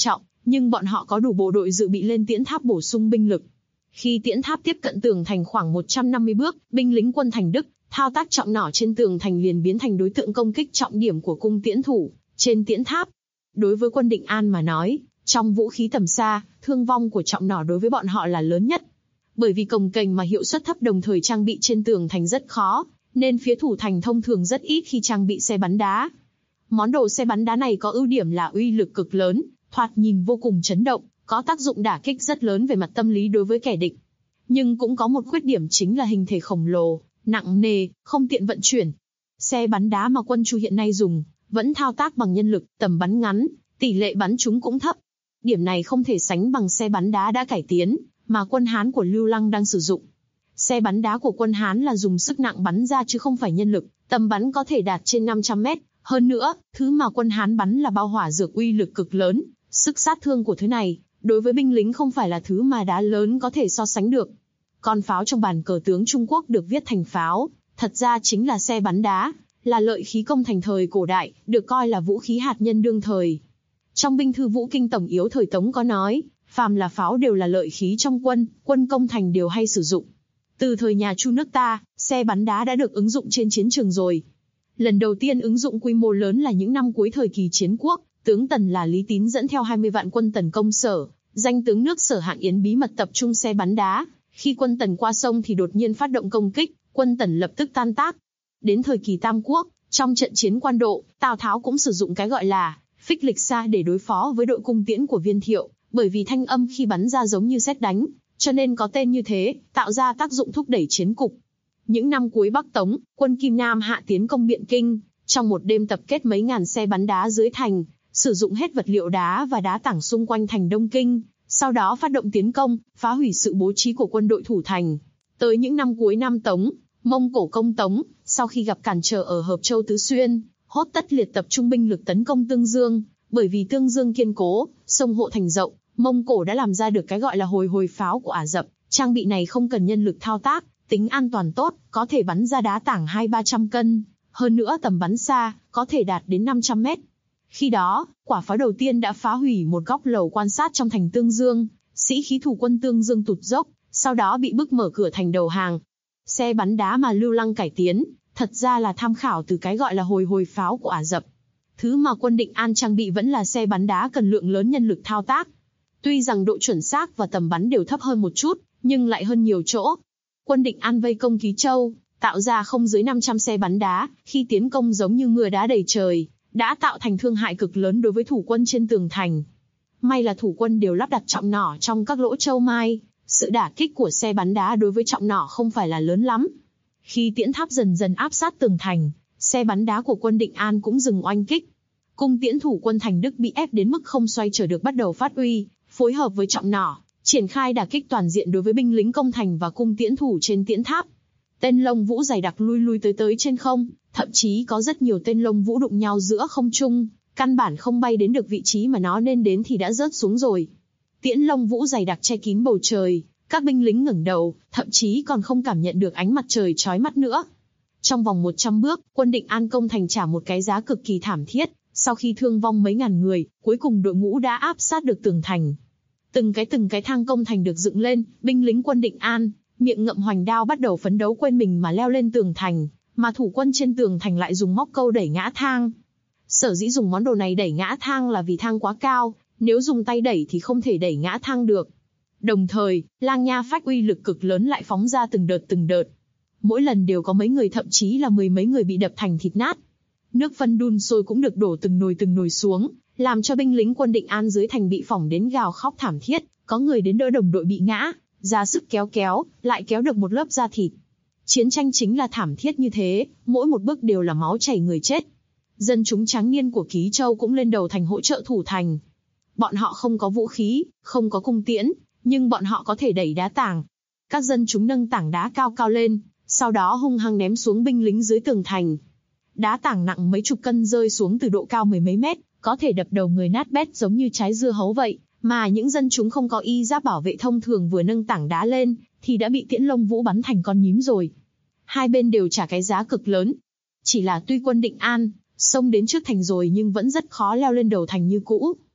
nhưng bọn họ có đủ bộ đội dự bị lên tiễn tháp bổ sung binh lực. Khi tiễn tháp tiếp cận tường thành khoảng 150 bước, binh lính quân thành Đức, thao tác trọng nỏ trên tường thành liền biến thành đối tượng công kích trọng điểm của cung tiễn thủ trên tiễn tháp. Đối với quân Định An mà nói, trong vũ khí tầm xa, thương vong của trọng nỏ đối với bọn họ là lớn nhất. Bởi vì cồng kềnh mà hiệu suất thấp đồng thời trang bị trên tường thành rất khó, nên phía thủ thành thông thường rất ít khi trang bị xe bắn đá. Món đồ xe bắn đá này có ưu điểm là uy lực cực lớn, thoạt nhìn vô cùng chấn động, có tác dụng đả kích rất lớn về mặt tâm lý đối với kẻ địch. Nhưng cũng có một khuyết điểm chính là hình thể khổng lồ, nặng nề, không tiện vận chuyển. Xe bắn đá mà quân Chu hiện nay dùng, vẫn thao tác bằng nhân lực, tầm bắn ngắn, tỷ lệ bắn trúng cũng thấp. Điểm này không thể sánh bằng xe bắn đá đã cải tiến, mà quân Hán của Lưu Lăng đang sử dụng. Xe bắn đá của quân Hán là dùng sức nặng bắn ra chứ không phải nhân lực, tầm bắn có thể đạt trên 500 mét. Hơn nữa, thứ mà quân Hán bắn là bao hỏa dược uy lực cực lớn, sức sát thương của thứ này, đối với binh lính không phải là thứ mà đá lớn có thể so sánh được. Con pháo trong bàn cờ tướng Trung Quốc được viết thành pháo, thật ra chính là xe bắn đá, là lợi khí công thành thời cổ đại, được coi là vũ khí hạt nhân đương thời. Trong binh thư Vũ Kinh Tổng Yếu thời Tống có nói, phàm là pháo đều là lợi khí trong quân, quân công thành đều hay sử dụng. Từ thời nhà Chu nước ta, xe bắn đá đã được ứng dụng trên chiến trường rồi. Lần đầu tiên ứng dụng quy mô lớn là những năm cuối thời kỳ chiến quốc, tướng Tần là Lý Tín dẫn theo 20 vạn quân tấn công Sở, danh tướng nước Sở Hạng Yến bí mật tập trung xe bắn đá. Khi quân Tần qua sông thì đột nhiên phát động công kích, quân Tần lập tức tan tác. Đến thời kỳ Tam Quốc, trong trận chiến Quan Độ, Tào Tháo cũng sử dụng cái gọi là phích lịch xa để đối phó với đội cung tiễn của Viên Thiệu, bởi vì thanh âm khi bắn ra giống như sét đánh, cho nên có tên như thế, tạo ra tác dụng thúc đẩy chiến cục. Những năm cuối Bắc Tống, quân Kim Nam hạ tiến công Biện Kinh, trong một đêm tập kết mấy ngàn xe bắn đá dưới thành, sử dụng hết vật liệu đá và đá tảng xung quanh thành Đông Kinh, sau đó phát động tiến công, phá hủy sự bố trí của quân đội thủ thành. Tới những năm cuối Nam Tống, Mông Cổ công Tống, sau khi gặp cản trở ở Hợp Châu Tứ Xuyên, hốt tất liệt tập trung binh lực tấn công Tương Dương, bởi vì Tương Dương kiên cố, sông hộ thành rộng, Mông Cổ đã làm ra được cái gọi là hồi pháo của Ả Rập, trang bị này không cần nhân lực thao tác, tính an toàn tốt, có thể bắn ra đá tảng 200-300 cân, hơn nữa tầm bắn xa, có thể đạt đến 500 mét. Khi đó, quả pháo đầu tiên đã phá hủy một góc lầu quan sát trong thành Tương Dương, sĩ khí thủ quân Tương Dương tụt dốc, sau đó bị bức mở cửa thành đầu hàng. Xe bắn đá mà Lưu Lăng cải tiến, thật ra là tham khảo từ cái gọi là hồi pháo của Ả Rập. Thứ mà quân Định An trang bị vẫn là xe bắn đá cần lượng lớn nhân lực thao tác. Tuy rằng độ chuẩn xác và tầm bắn đều thấp hơn một chút, nhưng lại hơn nhiều chỗ. Quân Định An vây công Ký Châu, tạo ra không dưới 500 xe bắn đá, khi tiến công giống như mưa đá đầy trời, đã tạo thành thương hại cực lớn đối với thủ quân trên tường thành. May là thủ quân đều lắp đặt trọng nỏ trong các lỗ châu mai, sự đả kích của xe bắn đá đối với trọng nỏ không phải là lớn lắm. Khi tiễn tháp dần dần áp sát tường thành, xe bắn đá của quân Định An cũng dừng oanh kích. Cung tiễn thủ quân thành Đức bị ép đến mức không xoay trở được bắt đầu phát uy, phối hợp với trọng nỏ, triển khai đả kích toàn diện đối với binh lính công thành và cung tiễn thủ trên tiễn tháp. Tên lông vũ dày đặc lui tới trên không, thậm chí có rất nhiều tên lông vũ đụng nhau giữa không trung, căn bản không bay đến được vị trí mà nó nên đến thì đã rớt xuống rồi. Tiễn lông vũ dày đặc che kín bầu trời, các binh lính ngẩng đầu, thậm chí còn không cảm nhận được ánh mặt trời chói mắt nữa. Trong vòng 100 bước, quân Định An công thành trả một cái giá cực kỳ thảm thiết, sau khi thương vong mấy ngàn người, cuối cùng đội ngũ đã áp sát được tường thành. Từng cái thang công thành được dựng lên, binh lính quân Định An, miệng ngậm hoành đao bắt đầu phấn đấu quên mình mà leo lên tường thành, mà thủ quân trên tường thành lại dùng móc câu đẩy ngã thang. Sở dĩ dùng món đồ này đẩy ngã thang là vì thang quá cao, nếu dùng tay đẩy thì không thể đẩy ngã thang được. Đồng thời, lang nha phách uy lực cực lớn lại phóng ra từng đợt. Mỗi lần đều có mấy người thậm chí là mười mấy người bị đập thành thịt nát. Nước phân đun sôi cũng được đổ từng nồi xuống, làm cho binh lính quân Định An dưới thành bị phỏng đến gào khóc thảm thiết, có người đến đỡ đồng đội bị ngã, ra sức kéo, lại kéo được một lớp da thịt. Chiến tranh chính là thảm thiết như thế, mỗi một bước đều là máu chảy người chết. Dân chúng tráng niên của Ký Châu cũng lên đầu thành hỗ trợ thủ thành. Bọn họ không có vũ khí, không có cung tiễn, nhưng bọn họ có thể đẩy đá tảng. Các dân chúng nâng tảng đá cao lên, sau đó hung hăng ném xuống binh lính dưới tường thành. Đá tảng nặng mấy chục cân rơi xuống từ độ cao mười mấy mét, có thể đập đầu người nát bét giống như trái dưa hấu vậy, mà những dân chúng không có y giáp bảo vệ thông thường vừa nâng tảng đá lên, thì đã bị tiễn lông vũ bắn thành con nhím rồi. Hai bên đều trả cái giá cực lớn. Chỉ là tuy quân Định An xông đến trước thành rồi nhưng vẫn rất khó leo lên đầu thành như cũ.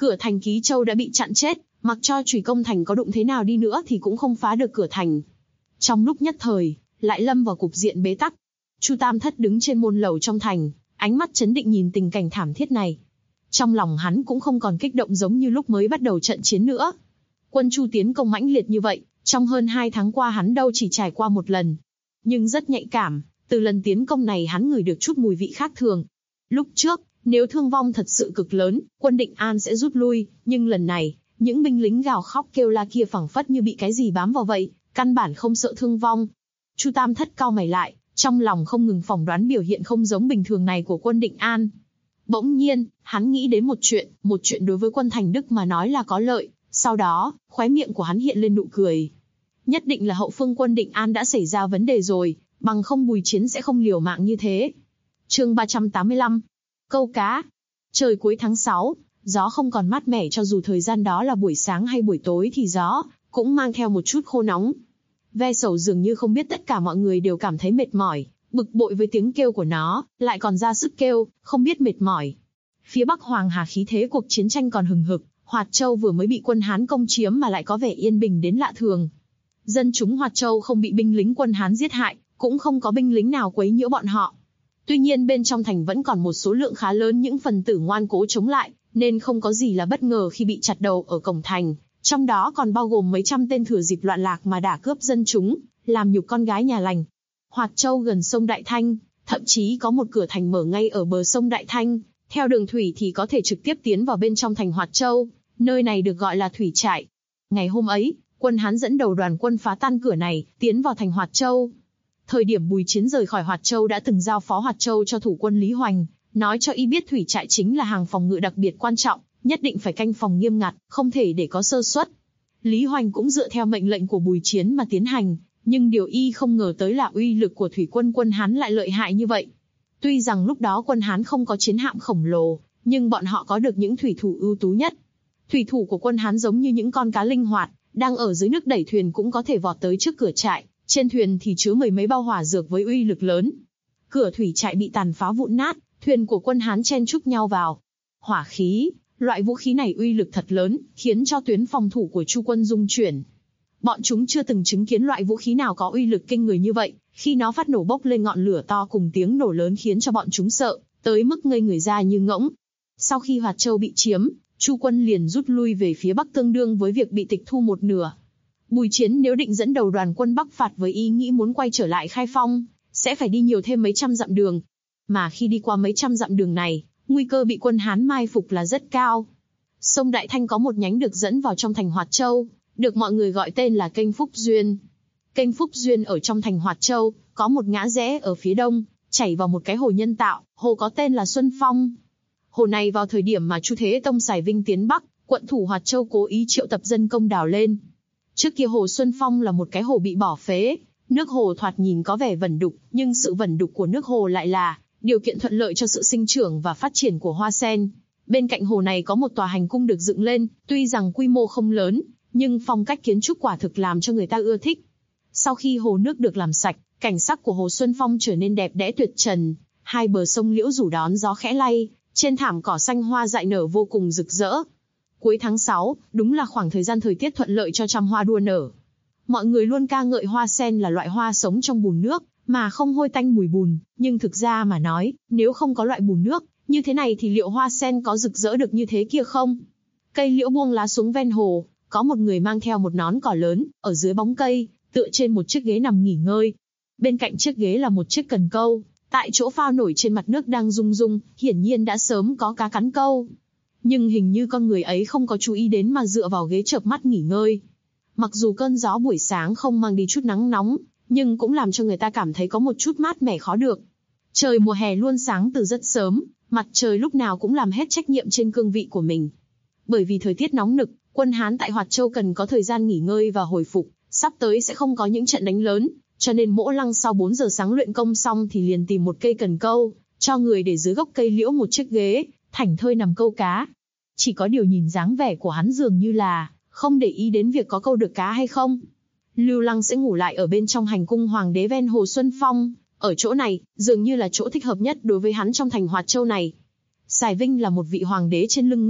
Cửa thành Ký Châu đã bị chặn chết, mặc cho Chùy Công Thành có đụng thế nào đi nữa thì cũng không phá được cửa thành. Trong lúc nhất thời, lại lâm vào cục diện bế tắc. Chu Tam Thất đứng trên môn lầu trong thành, ánh mắt chấn định nhìn tình cảnh thảm thiết này. Trong lòng hắn cũng không còn kích động giống như lúc mới bắt đầu trận chiến nữa. Quân Chu tiến công mãnh liệt như vậy, trong hơn 2 tháng qua hắn đâu chỉ trải qua một lần. Nhưng rất nhạy cảm, từ lần tiến công này hắn ngửi được chút mùi vị khác thường. Lúc trước, nếu thương vong thật sự cực lớn, quân Định An sẽ rút lui, nhưng lần này, những binh lính gào khóc kêu la kia phảng phất như bị cái gì bám vào vậy, căn bản không sợ thương vong. Chu Tam Thất cau mày lại, trong lòng không ngừng phỏng đoán biểu hiện không giống bình thường này của quân Định An. Bỗng nhiên, hắn nghĩ đến một chuyện đối với quân Thành Đức mà nói là có lợi, sau đó, khóe miệng của hắn hiện lên nụ cười. Nhất định là hậu phương quân Định An đã xảy ra vấn đề rồi, bằng không Bùi Chiến sẽ không liều mạng như thế. Chương 385. Câu cá. Trời cuối tháng 6, gió không còn mát mẻ cho dù thời gian đó là buổi sáng hay buổi tối thì gió cũng mang theo một chút khô nóng. Ve sầu dường như không biết tất cả mọi người đều cảm thấy mệt mỏi, bực bội với tiếng kêu của nó, lại còn ra sức kêu, không biết mệt mỏi. Phía Bắc Hoàng Hà khí thế cuộc chiến tranh còn hừng hực, Hoạt Châu vừa mới bị quân Hán công chiếm mà lại có vẻ yên bình đến lạ thường. Dân chúng Hoạt Châu không bị binh lính quân Hán giết hại, cũng không có binh lính nào quấy nhiễu bọn họ. Tuy nhiên bên trong thành vẫn còn một số lượng khá lớn những phần tử ngoan cố chống lại, nên không có gì là bất ngờ khi bị chặt đầu ở cổng thành, trong đó còn bao gồm mấy trăm tên thừa dịp loạn lạc mà đả cướp dân chúng, làm nhục con gái nhà lành. Hoạt Châu gần sông Đại Thanh, thậm chí có một cửa thành mở ngay ở bờ sông Đại Thanh, theo đường thủy thì có thể trực tiếp tiến vào bên trong thành Hoạt Châu, nơi này được gọi là thủy trại. Ngày hôm ấy, quân Hán dẫn đầu đoàn quân phá tan cửa này, tiến vào thành Hoạt Châu. Thời điểm Bùi Chiến rời khỏi Hoạt Châu đã từng giao phó Hoạt Châu cho thủ quân Lý Hoành, nói cho y biết thủy trại chính là hàng phòng ngự đặc biệt quan trọng, nhất định phải canh phòng nghiêm ngặt, không thể để có sơ suất. Lý Hoành cũng dựa theo mệnh lệnh của Bùi Chiến mà tiến hành, nhưng điều y không ngờ tới là uy lực của thủy quân quân Hán lại lợi hại như vậy. Tuy rằng lúc đó quân Hán không có chiến hạm khổng lồ, nhưng bọn họ có được những thủy thủ ưu tú nhất. Thủy thủ của quân Hán giống như những con cá linh hoạt, đang ở dưới nước đẩy thuyền cũng có thể vọt tới trước cửa trại, trên thuyền thì chứa mười mấy bao hỏa dược với uy lực lớn. Cửa thủy trại bị tàn phá vụn nát, thuyền của quân Hán chen chúc nhau vào. Hỏa khí, loại vũ khí này uy lực thật lớn, khiến cho tuyến phòng thủ của Chu quân rung chuyển. Bọn chúng chưa từng chứng kiến loại vũ khí nào có uy lực kinh người như vậy, khi nó phát nổ bốc lên ngọn lửa to cùng tiếng nổ lớn khiến cho bọn chúng sợ, tới mức ngây người ra như ngỗng. Sau khi Hoạt Châu bị chiếm, Chu quân liền rút lui về phía Bắc tương đương với việc bị tịch thu một nửa. Bùi Chiến nếu định dẫn đầu đoàn quân Bắc phạt với ý nghĩ muốn quay trở lại Khai Phong, sẽ phải đi nhiều thêm mấy trăm dặm đường. Mà khi đi qua mấy trăm dặm đường này, nguy cơ bị quân Hán mai phục là rất cao. Sông Đại Thanh có một nhánh được dẫn vào trong thành Hoạt Châu, được mọi người gọi tên là kênh Phúc Duyên. Kênh Phúc Duyên ở trong thành Hoạt Châu, có một ngã rẽ ở phía đông, chảy vào một cái hồ nhân tạo, hồ có tên là Xuân Phong. Hồ này vào thời điểm mà Chu Thế Tông xài Vinh tiến Bắc, quận thủ Hoạt Châu cố ý triệu tập dân công đào lên. Trước kia hồ Xuân Phong là một cái hồ bị bỏ phế, nước hồ thoạt nhìn có vẻ vẩn đục, nhưng sự vẩn đục của nước hồ lại là điều kiện thuận lợi cho sự sinh trưởng và phát triển của hoa sen. Bên cạnh hồ này có một tòa hành cung được dựng lên, tuy rằng quy mô không lớn, nhưng phong cách kiến trúc quả thực làm cho người ta ưa thích. Sau khi hồ nước được làm sạch, cảnh sắc của hồ Xuân Phong trở nên đẹp đẽ tuyệt trần, hai bờ sông liễu rủ đón gió khẽ lay, trên thảm cỏ xanh hoa dại nở vô cùng rực rỡ. Cuối tháng 6, đúng là khoảng thời gian thời tiết thuận lợi cho trăm hoa đua nở. Mọi người luôn ca ngợi hoa sen là loại hoa sống trong bùn nước, mà không hôi tanh mùi bùn, nhưng thực ra mà nói, nếu không có loại bùn nước như thế này thì liệu hoa sen có rực rỡ được như thế kia không? Cây liễu buông lá xuống ven hồ, có một người mang theo một nón cỏ lớn, ở dưới bóng cây, tựa trên một chiếc ghế nằm nghỉ ngơi. Bên cạnh chiếc ghế là một chiếc cần câu, tại chỗ phao nổi trên mặt nước đang rung rung, hiển nhiên đã sớm có cá cắn câu. Nhưng hình như con người ấy không có chú ý đến mà dựa vào ghế chợp mắt nghỉ ngơi. Mặc dù cơn gió buổi sáng không mang đi chút nắng nóng, nhưng cũng làm cho người ta cảm thấy có một chút mát mẻ khó được. Trời mùa hè luôn sáng từ rất sớm, mặt trời lúc nào cũng làm hết trách nhiệm trên cương vị của mình. Bởi vì thời tiết nóng nực, quân Hán tại Hoạt Châu cần có thời gian nghỉ ngơi và hồi phục, sắp tới sẽ không có những trận đánh lớn, cho nên Mỗ Lăng sau 4 giờ sáng luyện công xong thì liền tìm một cây cần câu, cho người để dưới gốc cây liễu một chiếc ghế, thảnh thơi nằm câu cá. Chỉ có điều nhìn dáng vẻ của hắn dường như là không để ý đến việc có câu được cá hay không. Lưu Lăng sẽ ngủ lại ở bên trong hành cung hoàng đế ven hồ Xuân Phong, ở chỗ này, dường như là chỗ thích hợp nhất đối với hắn trong thành Hoạt Châu này. Sài Vinh là một vị hoàng đế trên lưng ngựa,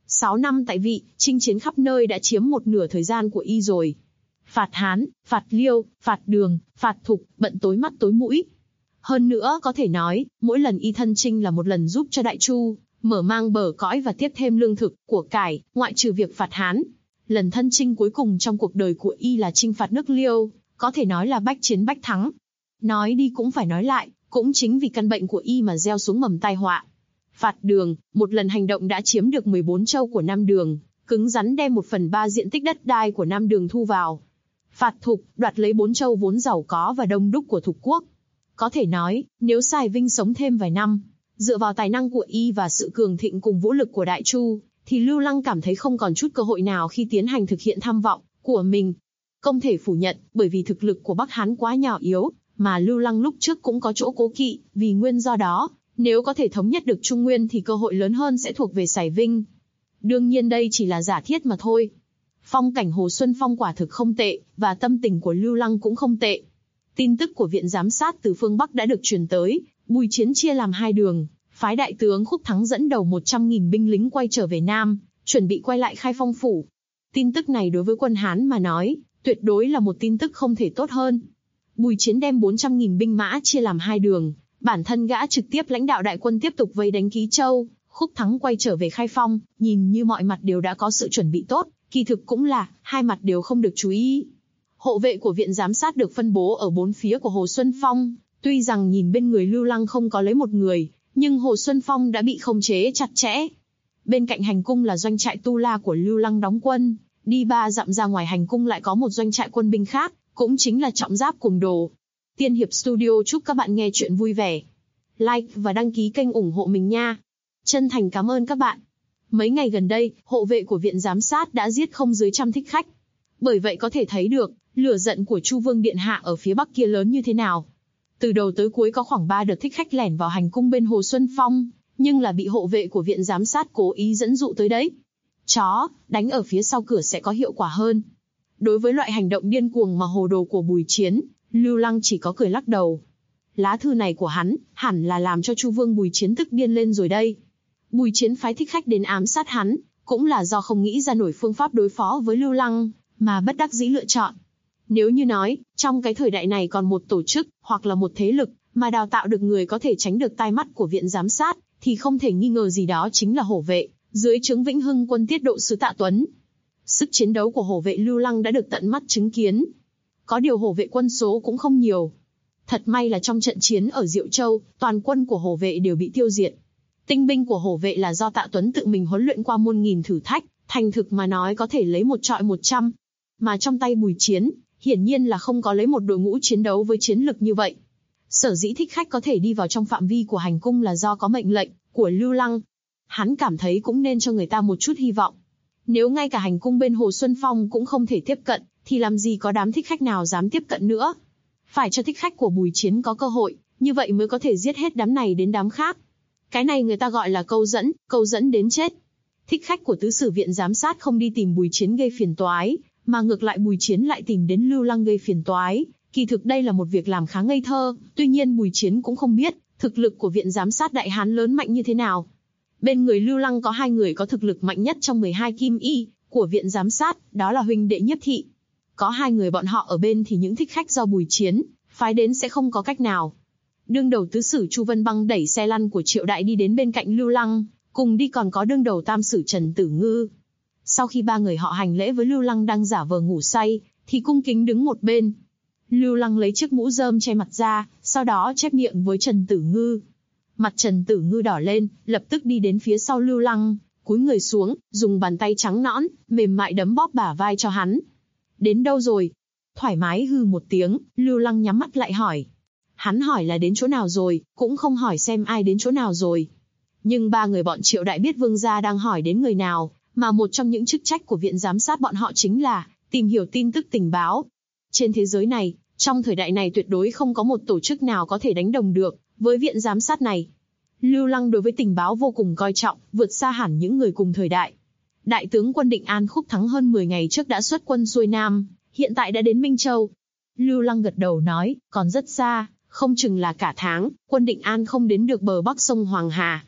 6 năm tại vị, chinh chiến khắp nơi đã chiếm một nửa thời gian của y rồi. Phạt Hán, phạt Liêu, phạt Đường, phạt Thục, bận tối mắt tối mũi. Hơn nữa có thể nói, mỗi lần y thân chinh là một lần giúp cho Đại Chu mở mang bờ cõi và tiếp thêm lương thực, của cải, ngoại trừ việc phạt Hán. Lần thân chinh cuối cùng trong cuộc đời của y là chinh phạt nước Liêu, có thể nói là bách chiến bách thắng. Nói đi cũng phải nói lại, cũng chính vì căn bệnh của y mà gieo xuống mầm tai họa. Phạt Đường, một lần hành động đã chiếm được 14 châu của Nam Đường, cứng rắn đem 1/3 diện tích đất đai của Nam Đường thu vào. Phạt Thục, đoạt lấy 4 châu vốn giàu có và đông đúc của Thục quốc. Có thể nói, nếu Sài Vinh sống thêm vài năm, dựa vào tài năng của y và sự cường thịnh cùng vũ lực của Đại Chu, thì Lưu Lăng cảm thấy không còn chút cơ hội nào khi tiến hành thực hiện tham vọng của mình. Không thể phủ nhận, bởi vì thực lực của Bắc Hán quá nhỏ yếu, mà Lưu Lăng lúc trước cũng có chỗ cố kỵ, vì nguyên do đó, nếu có thể thống nhất được Trung Nguyên thì cơ hội lớn hơn sẽ thuộc về Sài Vinh. Đương nhiên đây chỉ là giả thiết mà thôi. Phong cảnh Hồ Xuân Phong quả thực không tệ, và tâm tình của Lưu Lăng cũng không tệ. Tin tức của Viện Giám sát từ phương Bắc đã được truyền tới, Bùi Chiến chia làm 2 đường, phái đại tướng Khúc Thắng dẫn đầu 100.000 binh lính quay trở về Nam, chuẩn bị quay lại Khai Phong phủ. Tin tức này đối với quân Hán mà nói, tuyệt đối là một tin tức không thể tốt hơn. Bùi Chiến đem 400.000 binh mã chia làm 2 đường, bản thân gã trực tiếp lãnh đạo đại quân tiếp tục vây đánh Ký Châu, Khúc Thắng quay trở về Khai Phong, nhìn như mọi mặt đều đã có sự chuẩn bị tốt, kỳ thực cũng là, hai mặt đều không được chú ý. Hộ vệ của Viện Giám sát được phân bố ở 4 phía của Hồ Xuân Phong, tuy rằng nhìn bên người Lưu Lăng không có lấy một người, nhưng Hồ Xuân Phong đã bị khống chế chặt chẽ. Bên cạnh hành cung là doanh trại Tu La của Lưu Lăng đóng quân, đi 3 dặm ra ngoài hành cung lại có một doanh trại quân binh khác, cũng chính là Trọng Giáp cùng Đồ. Tiên Hiệp Studio chúc các bạn nghe chuyện vui vẻ. Like và đăng ký kênh ủng hộ mình nha. Chân thành cảm ơn các bạn. Mấy ngày gần đây, hộ vệ của Viện Giám sát đã giết không dưới 100 thích khách. Bởi vậy có thể thấy được, lửa giận của Chu Vương Điện Hạ ở phía Bắc kia lớn như thế nào. Từ đầu tới cuối có khoảng 3 đợt thích khách lẻn vào hành cung bên Hồ Xuân Phong, nhưng là bị hộ vệ của Viện Giám sát cố ý dẫn dụ tới đấy. Chó, đánh ở phía sau cửa sẽ có hiệu quả hơn. Đối với loại hành động điên cuồng mà hồ đồ của Bùi Chiến, Lưu Lăng chỉ có cười lắc đầu. Lá thư này của hắn, hẳn là làm cho Chu Vương Bùi Chiến tức điên lên rồi đây. Bùi Chiến phái thích khách đến ám sát hắn, cũng là do không nghĩ ra nổi phương pháp đối phó với Lưu Lăng, mà bất đắc dĩ lựa chọn. Nếu như nói, trong cái thời đại này còn một tổ chức, hoặc là một thế lực, mà đào tạo được người có thể tránh được tai mắt của Viện Giám sát, thì không thể nghi ngờ gì đó chính là hổ vệ, dưới trướng Vĩnh Hưng quân tiết độ sứ Tạ Tuấn. Sức chiến đấu của hổ vệ Lưu Lăng đã được tận mắt chứng kiến. Có điều hổ vệ quân số cũng không nhiều. Thật may là trong trận chiến ở Diệu Châu, toàn quân của hổ vệ đều bị tiêu diệt. Tinh binh của hổ vệ là do Tạ Tuấn tự mình huấn luyện qua muôn nghìn thử thách, thành thực mà nói có thể lấy 1 chọi 100. Mà trong tay Bùi Chiến, hiển nhiên là không có lấy một đội ngũ chiến đấu với chiến lực như vậy. Sở dĩ thích khách có thể đi vào trong phạm vi của hành cung là do có mệnh lệnh của Lưu Lăng. Hắn cảm thấy cũng nên cho người ta một chút hy vọng. Nếu ngay cả hành cung bên Hồ Xuân Phong cũng không thể tiếp cận, thì làm gì có đám thích khách nào dám tiếp cận nữa. Phải cho thích khách của Bùi Chiến có cơ hội, như vậy mới có thể giết hết đám này đến đám khác. Cái này người ta gọi là câu dẫn đến chết. Thích khách của tứ sử Viện Giám sát không đi tìm Bùi Chiến gây phiền toái, mà ngược lại Bùi Chiến lại tìm đến Lưu Lăng gây phiền toái. Kỳ thực đây là một việc làm khá ngây thơ, tuy nhiên Bùi Chiến cũng không biết, thực lực của Viện Giám sát Đại Hán lớn mạnh như thế nào. Bên người Lưu Lăng có 2 người có thực lực mạnh nhất trong 12 kim y của Viện Giám sát, đó là huynh đệ Nhiếp Thị. Có 2 người bọn họ ở bên thì những thích khách do Bùi Chiến phái đến sẽ không có cách nào. Đương đầu tứ sử Chu Vân Băng đẩy xe lăn của Triệu Đại đi đến bên cạnh Lưu Lăng, cùng đi còn có đương đầu tam sử Trần Tử Ngư. Sau khi 3 người họ hành lễ với Lưu Lăng đang giả vờ ngủ say, thì cung kính đứng một bên. Lưu Lăng lấy chiếc mũ rơm che mặt ra, sau đó chép miệng với Trần Tử Ngư. Mặt Trần Tử Ngư đỏ lên, lập tức đi đến phía sau Lưu Lăng, cúi người xuống, dùng bàn tay trắng nõn, mềm mại đấm bóp bả vai cho hắn. Đến đâu rồi? Thoải mái hừ một tiếng, Lưu Lăng nhắm mắt lại hỏi. Hắn hỏi là đến chỗ nào rồi, cũng không hỏi xem ai đến chỗ nào rồi. Nhưng 3 người bọn Triệu Đại biết vương gia đang hỏi đến người nào, mà một trong những chức trách của Viện Giám sát bọn họ chính là tìm hiểu tin tức tình báo. Trên thế giới này, trong thời đại này tuyệt đối không có một tổ chức nào có thể đánh đồng được với Viện Giám sát này. Lưu Lăng đối với tình báo vô cùng coi trọng, vượt xa hẳn những người cùng thời đại. Đại tướng quân Định An Khúc Thắng hơn 10 ngày trước đã xuất quân xuôi Nam, hiện tại đã đến Minh Châu. Lưu Lăng gật đầu nói, còn rất xa, không chừng là cả tháng, quân Định An không đến được bờ bắc sông Hoàng Hà.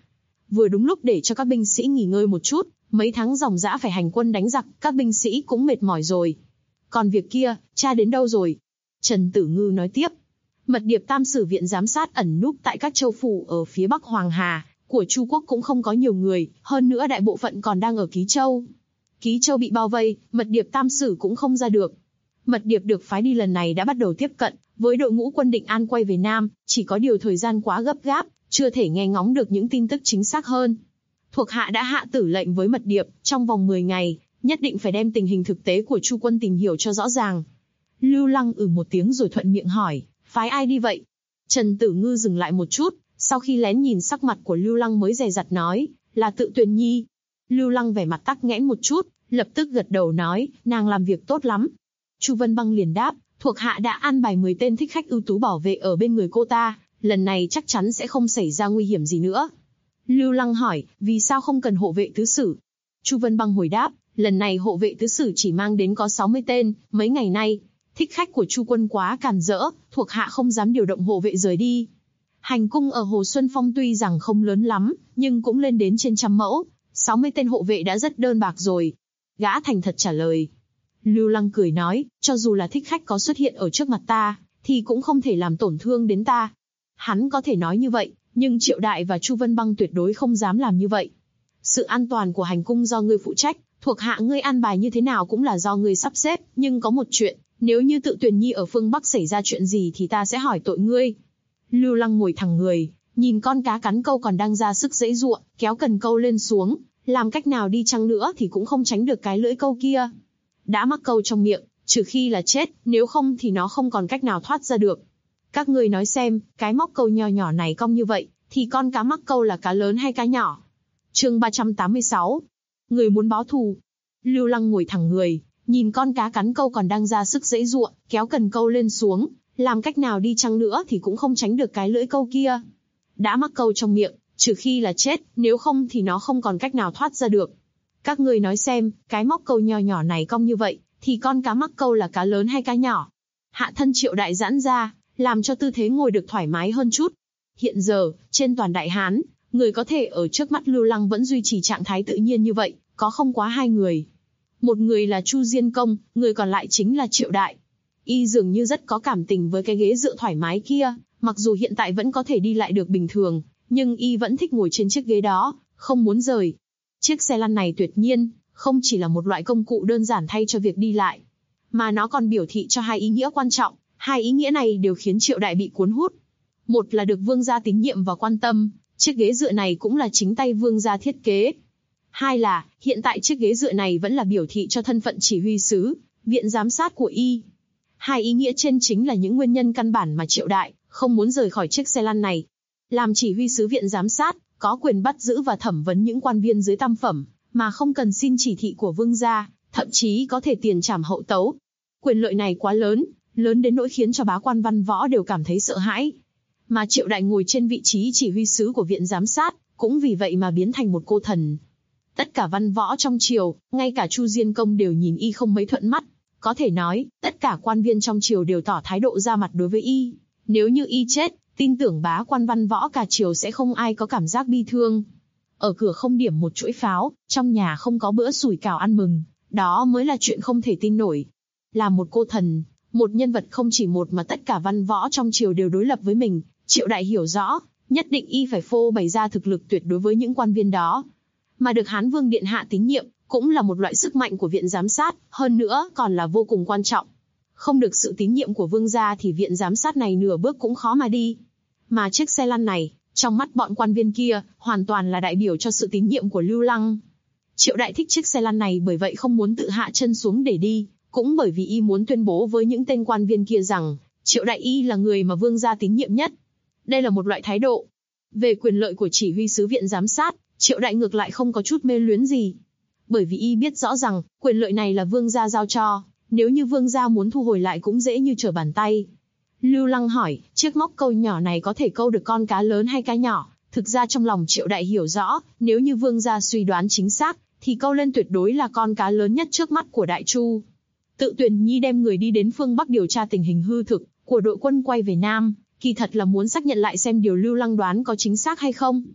vừa đúng lúc để cho các binh sĩ nghỉ ngơi một chút, mấy tháng ròng rã phải hành quân đánh giặc, các binh sĩ cũng mệt mỏi rồi. Còn việc kia, cha đến đâu rồi? Trần Tử Ngư nói tiếp. Mật điệp tam sử viện giám sát ẩn núp tại các châu phủ ở phía bắc Hoàng Hà của Chu quốc cũng không có nhiều người, hơn nữa đại bộ phận còn đang ở Ký Châu. Ký Châu bị bao vây, mật điệp tam sử cũng không ra được. Mật điệp được phái đi lần này đã bắt đầu tiếp cận với đội ngũ quân Định An quay về Nam, chỉ có điều thời gian quá gấp gáp, chưa thể nghe ngóng được những tin tức chính xác hơn. Thuộc hạ đã hạ tử lệnh với mật điệp, trong vòng 10 ngày, nhất định phải đem tình hình thực tế của Chu quân tìm hiểu cho rõ ràng. Lưu Lăng một tiếng rồi thuận miệng hỏi, phái ai đi vậy? Trần Tử Ngư dừng lại một chút, sau khi lén nhìn sắc mặt của Lưu Lăng mới dè dặt nói, là Tự Tuyền Nhi. Lưu Lăng vẻ mặt tắc nghẽn một chút, lập tức gật đầu nói, nàng làm việc tốt lắm. Chu Vân Băng liền đáp, thuộc hạ đã an bài 10 tên thích khách ưu tú bảo vệ ở bên người cô ta, lần này chắc chắn sẽ không xảy ra nguy hiểm gì nữa. Lưu Lăng hỏi, vì sao không cần hộ vệ tứ sử? Chu Vân Băng hồi đáp, lần này hộ vệ tứ sử chỉ mang đến có 60 tên, mấy ngày nay, thích khách của Chu quân quá càn rỡ, thuộc hạ không dám điều động hộ vệ rời đi. Hành cung ở Hồ Xuân Phong tuy rằng không lớn lắm, nhưng cũng lên đến trên 100 mẫu, 60 tên hộ vệ đã rất đơn bạc rồi. Gã thành thật trả lời. Lưu Lăng cười nói, cho dù là thích khách có xuất hiện ở trước mặt ta, thì cũng không thể làm tổn thương đến ta. Hắn có thể nói như vậy, nhưng Triệu Đại và Chu Vân Băng tuyệt đối không dám làm như vậy. Sự an toàn của hành cung do ngươi phụ trách, thuộc hạ ngươi an bài như thế nào cũng là do ngươi sắp xếp, nhưng có một chuyện, nếu như Tự Tuyền Nhi ở phương Bắc xảy ra chuyện gì thì ta sẽ hỏi tội ngươi. Lưu Lăng ngồi thẳng người, nhìn con cá cắn câu còn đang ra sức giãy giụa, kéo cần câu lên xuống, làm cách nào đi chăng nữa thì cũng không tránh được cái lưỡi câu kia. Đã mắc câu trong miệng, trừ khi là chết, nếu không thì nó không còn cách nào thoát ra được. Các ngươi nói xem, cái móc câu nho nhỏ này cong như vậy, thì con cá mắc câu là cá lớn hay cá nhỏ? Chương 386. Người muốn báo thù. Lưu Lăng ngồi thẳng người, nhìn con cá cắn câu còn đang ra sức giãy giụa, kéo cần câu lên xuống, làm cách nào đi chăng nữa thì cũng không tránh được cái lưỡi câu kia. Đã mắc câu trong miệng, trừ khi là chết, nếu không thì nó không còn cách nào thoát ra được. Các ngươi nói xem, cái móc câu nho nhỏ này cong như vậy, thì con cá mắc câu là cá lớn hay cá nhỏ? Hạ thân Triệu Đại giãn ra, làm cho tư thế ngồi được thoải mái hơn chút. Hiện giờ, trên toàn Đại Hán, người có thể ở trước mắt Lưu Lăng vẫn duy trì trạng thái tự nhiên như vậy, có không quá 2 người. Một người là Chu Diên Công, người còn lại chính là Triệu Đại. Y dường như rất có cảm tình với cái ghế dựa thoải mái kia, mặc dù hiện tại vẫn có thể đi lại được bình thường, nhưng Y vẫn thích ngồi trên chiếc ghế đó, không muốn rời. Chiếc xe lăn này tuyệt nhiên, không chỉ là một loại công cụ đơn giản thay cho việc đi lại, mà nó còn biểu thị cho 2 ý nghĩa quan trọng, 2 ý nghĩa này đều khiến Triệu Đại bị cuốn hút. Một là được vương gia tín nhiệm và quan tâm, chiếc ghế dựa này cũng là chính tay vương gia thiết kế. 2 là, hiện tại chiếc ghế dựa này vẫn là biểu thị cho thân phận chỉ huy sứ, viện giám sát của Y. 2 ý nghĩa trên chính là những nguyên nhân căn bản mà Triệu Đại không muốn rời khỏi chiếc xe lăn này. Làm chỉ huy sứ viện giám sát, có quyền bắt giữ và thẩm vấn những quan viên dưới tam phẩm, mà không cần xin chỉ thị của vương gia, thậm chí có thể tiền trảm hậu tấu. Quyền lợi này quá lớn, lớn đến nỗi khiến cho bá quan văn võ đều cảm thấy sợ hãi. Mà Triệu Đại ngồi trên vị trí chỉ huy sứ của viện giám sát, cũng vì vậy mà biến thành một cô thần. Tất cả văn võ trong triều, ngay cả Chu Diên Công đều nhìn Y không mấy thuận mắt. Có thể nói, tất cả quan viên trong triều đều tỏ thái độ ra mặt đối với Y. Nếu như Y chết, tin tưởng bá quan văn võ cả triều sẽ không ai có cảm giác bi thương. Ở cửa không điểm một chuỗi pháo, trong nhà không có bữa sủi cảo ăn mừng, đó mới là chuyện không thể tin nổi. Là một cô thần, một nhân vật không chỉ một mà tất cả văn võ trong triều đều đối lập với mình, Triệu Đại hiểu rõ, nhất định Y phải phô bày ra thực lực tuyệt đối với những quan viên đó. Mà được Hán Vương Điện Hạ tín nhiệm, cũng là một loại sức mạnh của viện giám sát, hơn nữa còn là vô cùng quan trọng. Không được sự tín nhiệm của vương gia thì viện giám sát này nửa bước cũng khó mà đi. Mà chiếc xe lăn này, trong mắt bọn quan viên kia, hoàn toàn là đại biểu cho sự tín nhiệm của Lưu Lăng. Triệu Đại thích chiếc xe lăn này bởi vậy không muốn tự hạ chân xuống để đi, cũng bởi vì Y muốn tuyên bố với những tên quan viên kia rằng, Triệu Đại Y là người mà vương gia tín nhiệm nhất. Đây là một loại thái độ. Về quyền lợi của chỉ huy sứ viện giám sát, Triệu Đại ngược lại không có chút mê luyến gì. Bởi vì Y biết rõ rằng, quyền lợi này là vương gia giao cho, nếu như vương gia muốn thu hồi lại cũng dễ như trở bàn tay. Lưu Lăng hỏi, chiếc móc câu nhỏ này có thể câu được con cá lớn hay cá nhỏ? Thực ra trong lòng Triệu Đại hiểu rõ, nếu như vương gia suy đoán chính xác, thì câu lên tuyệt đối là con cá lớn nhất trước mắt của Đại Chu. Tự Tuyền Nhi đem người đi đến phương Bắc điều tra tình hình hư thực của đội quân quay về Nam, kỳ thật là muốn xác nhận lại xem điều Lưu Lăng đoán có chính xác hay không.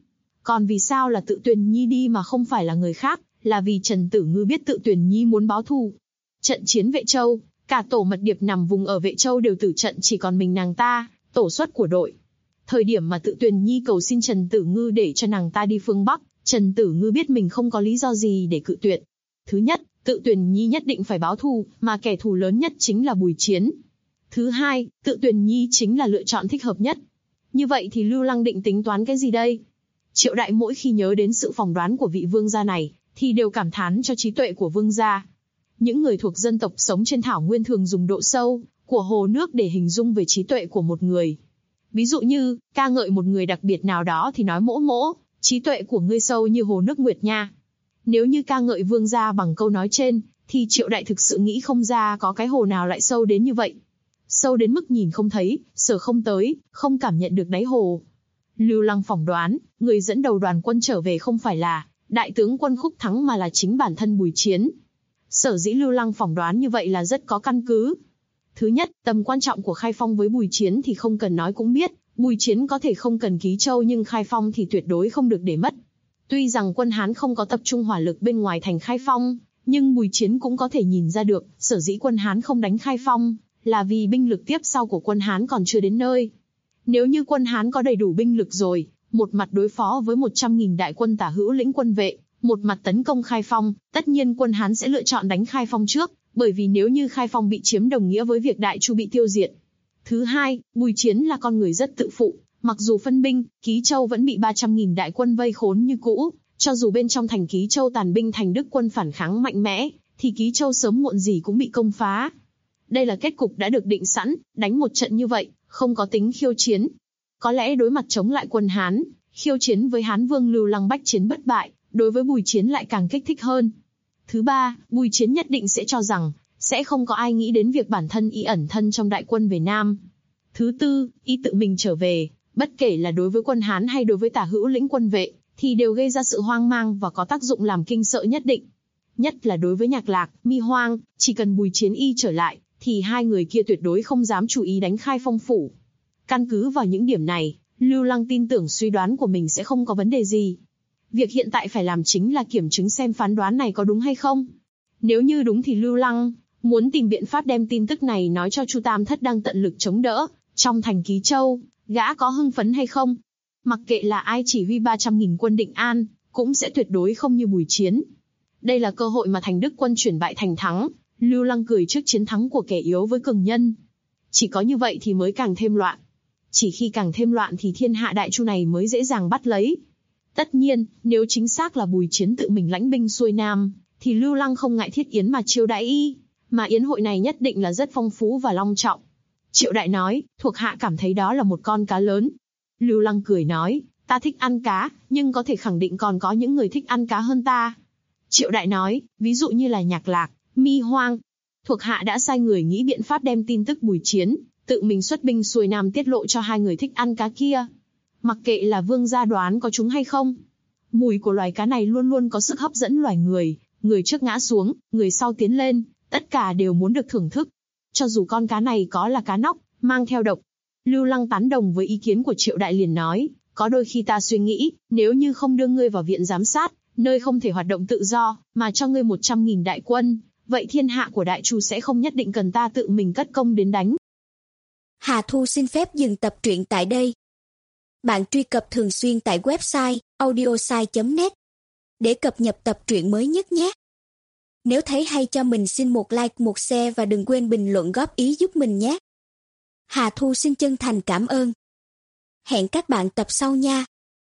Còn vì sao là Tự Tuyền Nhi đi mà không phải là người khác, là vì Trần Tử Ngư biết Tự Tuyền Nhi muốn báo thù. Trận chiến Vệ Châu, cả tổ mật điệp nằm vùng ở Vệ Châu đều tử trận, chỉ còn mình nàng ta, tổ xuất của đội. Thời điểm mà Tự Tuyền Nhi cầu xin Trần Tử Ngư để cho nàng ta đi phương Bắc, Trần Tử Ngư biết mình không có lý do gì để cự tuyệt. Thứ nhất, Tự Tuyền Nhi nhất định phải báo thù, mà kẻ thù lớn nhất chính là Bùi Chiến. Thứ hai, Tự Tuyền Nhi chính là lựa chọn thích hợp nhất. Như vậy thì Lưu Lăng định tính toán cái gì đây? Triệu Đại mỗi khi nhớ đến sự phỏng đoán của vị vương gia này, thì đều cảm thán cho trí tuệ của vương gia. Những người thuộc dân tộc sống trên thảo nguyên thường dùng độ sâu của hồ nước để hình dung về trí tuệ của một người. Ví dụ như, ca ngợi một người đặc biệt nào đó thì nói mỗ mỗ, trí tuệ của ngươi sâu như hồ nước Nguyệt nha. Nếu như ca ngợi vương gia bằng câu nói trên, thì Triệu Đại thực sự nghĩ không ra có cái hồ nào lại sâu đến như vậy. Sâu đến mức nhìn không thấy, sờ không tới, không cảm nhận được đáy hồ. Lưu Lăng phỏng đoán, người dẫn đầu đoàn quân trở về không phải là đại tướng quân Khúc Thắng mà là chính bản thân Bùi Chiến. Sở dĩ Lưu Lăng phỏng đoán như vậy là rất có căn cứ. Thứ nhất, tầm quan trọng của Khai Phong với Bùi Chiến thì không cần nói cũng biết, Bùi Chiến có thể không cần Ký Châu nhưng Khai Phong thì tuyệt đối không được để mất. Tuy rằng quân Hán không có tập trung hỏa lực bên ngoài thành Khai Phong, nhưng Bùi Chiến cũng có thể nhìn ra được, sở dĩ quân Hán không đánh Khai Phong, là vì binh lực tiếp sau của quân Hán còn chưa đến nơi. Nếu như quân Hán có đầy đủ binh lực rồi, một mặt đối phó với 100.000 đại quân Tả Hữu lĩnh quân vệ, một mặt tấn công Khai Phong, tất nhiên quân Hán sẽ lựa chọn đánh Khai Phong trước, bởi vì nếu như Khai Phong bị chiếm đồng nghĩa với việc Đại Chu bị tiêu diệt. Thứ hai, Bùi Chiến là con người rất tự phụ, mặc dù phân binh, Ký Châu vẫn bị 300.000 đại quân vây khốn như cũ, cho dù bên trong thành Ký Châu tàn binh thành Đức quân phản kháng mạnh mẽ, thì Ký Châu sớm muộn gì cũng bị công phá. Đây là kết cục đã được định sẵn, đánh một trận như vậy, không có tính khiêu chiến. Có lẽ đối mặt chống lại quân Hán, khiêu chiến với Hán Vương Lưu Lăng bách chiến bất bại, đối với Bùi Chiến lại càng kích thích hơn. Thứ ba, Bùi Chiến nhất định sẽ cho rằng, sẽ không có ai nghĩ đến việc bản thân y ẩn thân trong đại quân về Nam. Thứ tư, y tự mình trở về, bất kể là đối với quân Hán hay đối với Tả Hữu lĩnh quân vệ, thì đều gây ra sự hoang mang và có tác dụng làm kinh sợ nhất định. Nhất là đối với Nhạc Lạc, Mi Hoang, chỉ cần Bùi Chiến y trở lại, thì hai người kia tuyệt đối không dám chủ ý đánh Khai Phong phủ. Căn cứ vào những điểm này, Lưu Lăng tin tưởng suy đoán của mình sẽ không có vấn đề gì. Việc hiện tại phải làm chính là kiểm chứng xem phán đoán này có đúng hay không. Nếu như đúng thì Lưu Lăng muốn tìm biện pháp đem tin tức này nói cho Chu Tam Thất đang tận lực chống đỡ trong thành Ký Châu, gã có hưng phấn hay không? Mặc kệ là ai chỉ huy 300.000 quân Định An, cũng sẽ tuyệt đối không như Bùi Chiến. Đây là cơ hội mà thành Đức quân chuyển bại thành thắng, Lưu Lăng cười trước chiến thắng của kẻ yếu với cường nhân. Chỉ có như vậy thì mới càng thêm loạn. Chỉ khi càng thêm loạn thì thiên hạ Đại Chu này mới dễ dàng bắt lấy. Tất nhiên, nếu chính xác là Bùi Chiến tự mình lãnh binh xuôi Nam, thì Lưu Lăng không ngại thiết yến mà chiêu đãi y, mà yến hội này nhất định là rất phong phú và long trọng. Triệu Đại nói, thuộc hạ cảm thấy đó là một con cá lớn. Lưu Lăng cười nói, ta thích ăn cá, nhưng có thể khẳng định còn có những người thích ăn cá hơn ta. Triệu Đại nói, ví dụ như là Nhạc Lạc, Mi Hoang. Thuộc hạ đã sai người nghĩ biện pháp đem tin tức Bùi Chiến tự mình xuất binh xuôi Nam tiết lộ cho hai người thích ăn cá kia. Mặc kệ là vương gia đoán có trúng hay không, mùi của loài cá này luôn luôn có sức hấp dẫn loài người, người trước ngã xuống, người sau tiến lên, tất cả đều muốn được thưởng thức. Cho dù con cá này có là cá nóc, mang theo độc. Lưu Lăng tán đồng với ý kiến của Triệu Đại liền nói, có đôi khi ta suy nghĩ, nếu như không đưa ngươi vào viện giám sát, nơi không thể hoạt động tự do, mà cho ngươi 100.000 đại quân, vậy thiên hạ của Đại Chu sẽ không nhất định cần ta tự mình cất công đến đánh. Hà Thu xin phép dừng tập truyện tại đây. Bạn truy cập thường xuyên tại website audiosai.net để cập nhật tập truyện mới nhất nhé. Nếu thấy hay cho mình xin một like, một share và đừng quên bình luận góp ý giúp mình nhé. Hà Thu xin chân thành cảm ơn. Hẹn các bạn tập sau nha.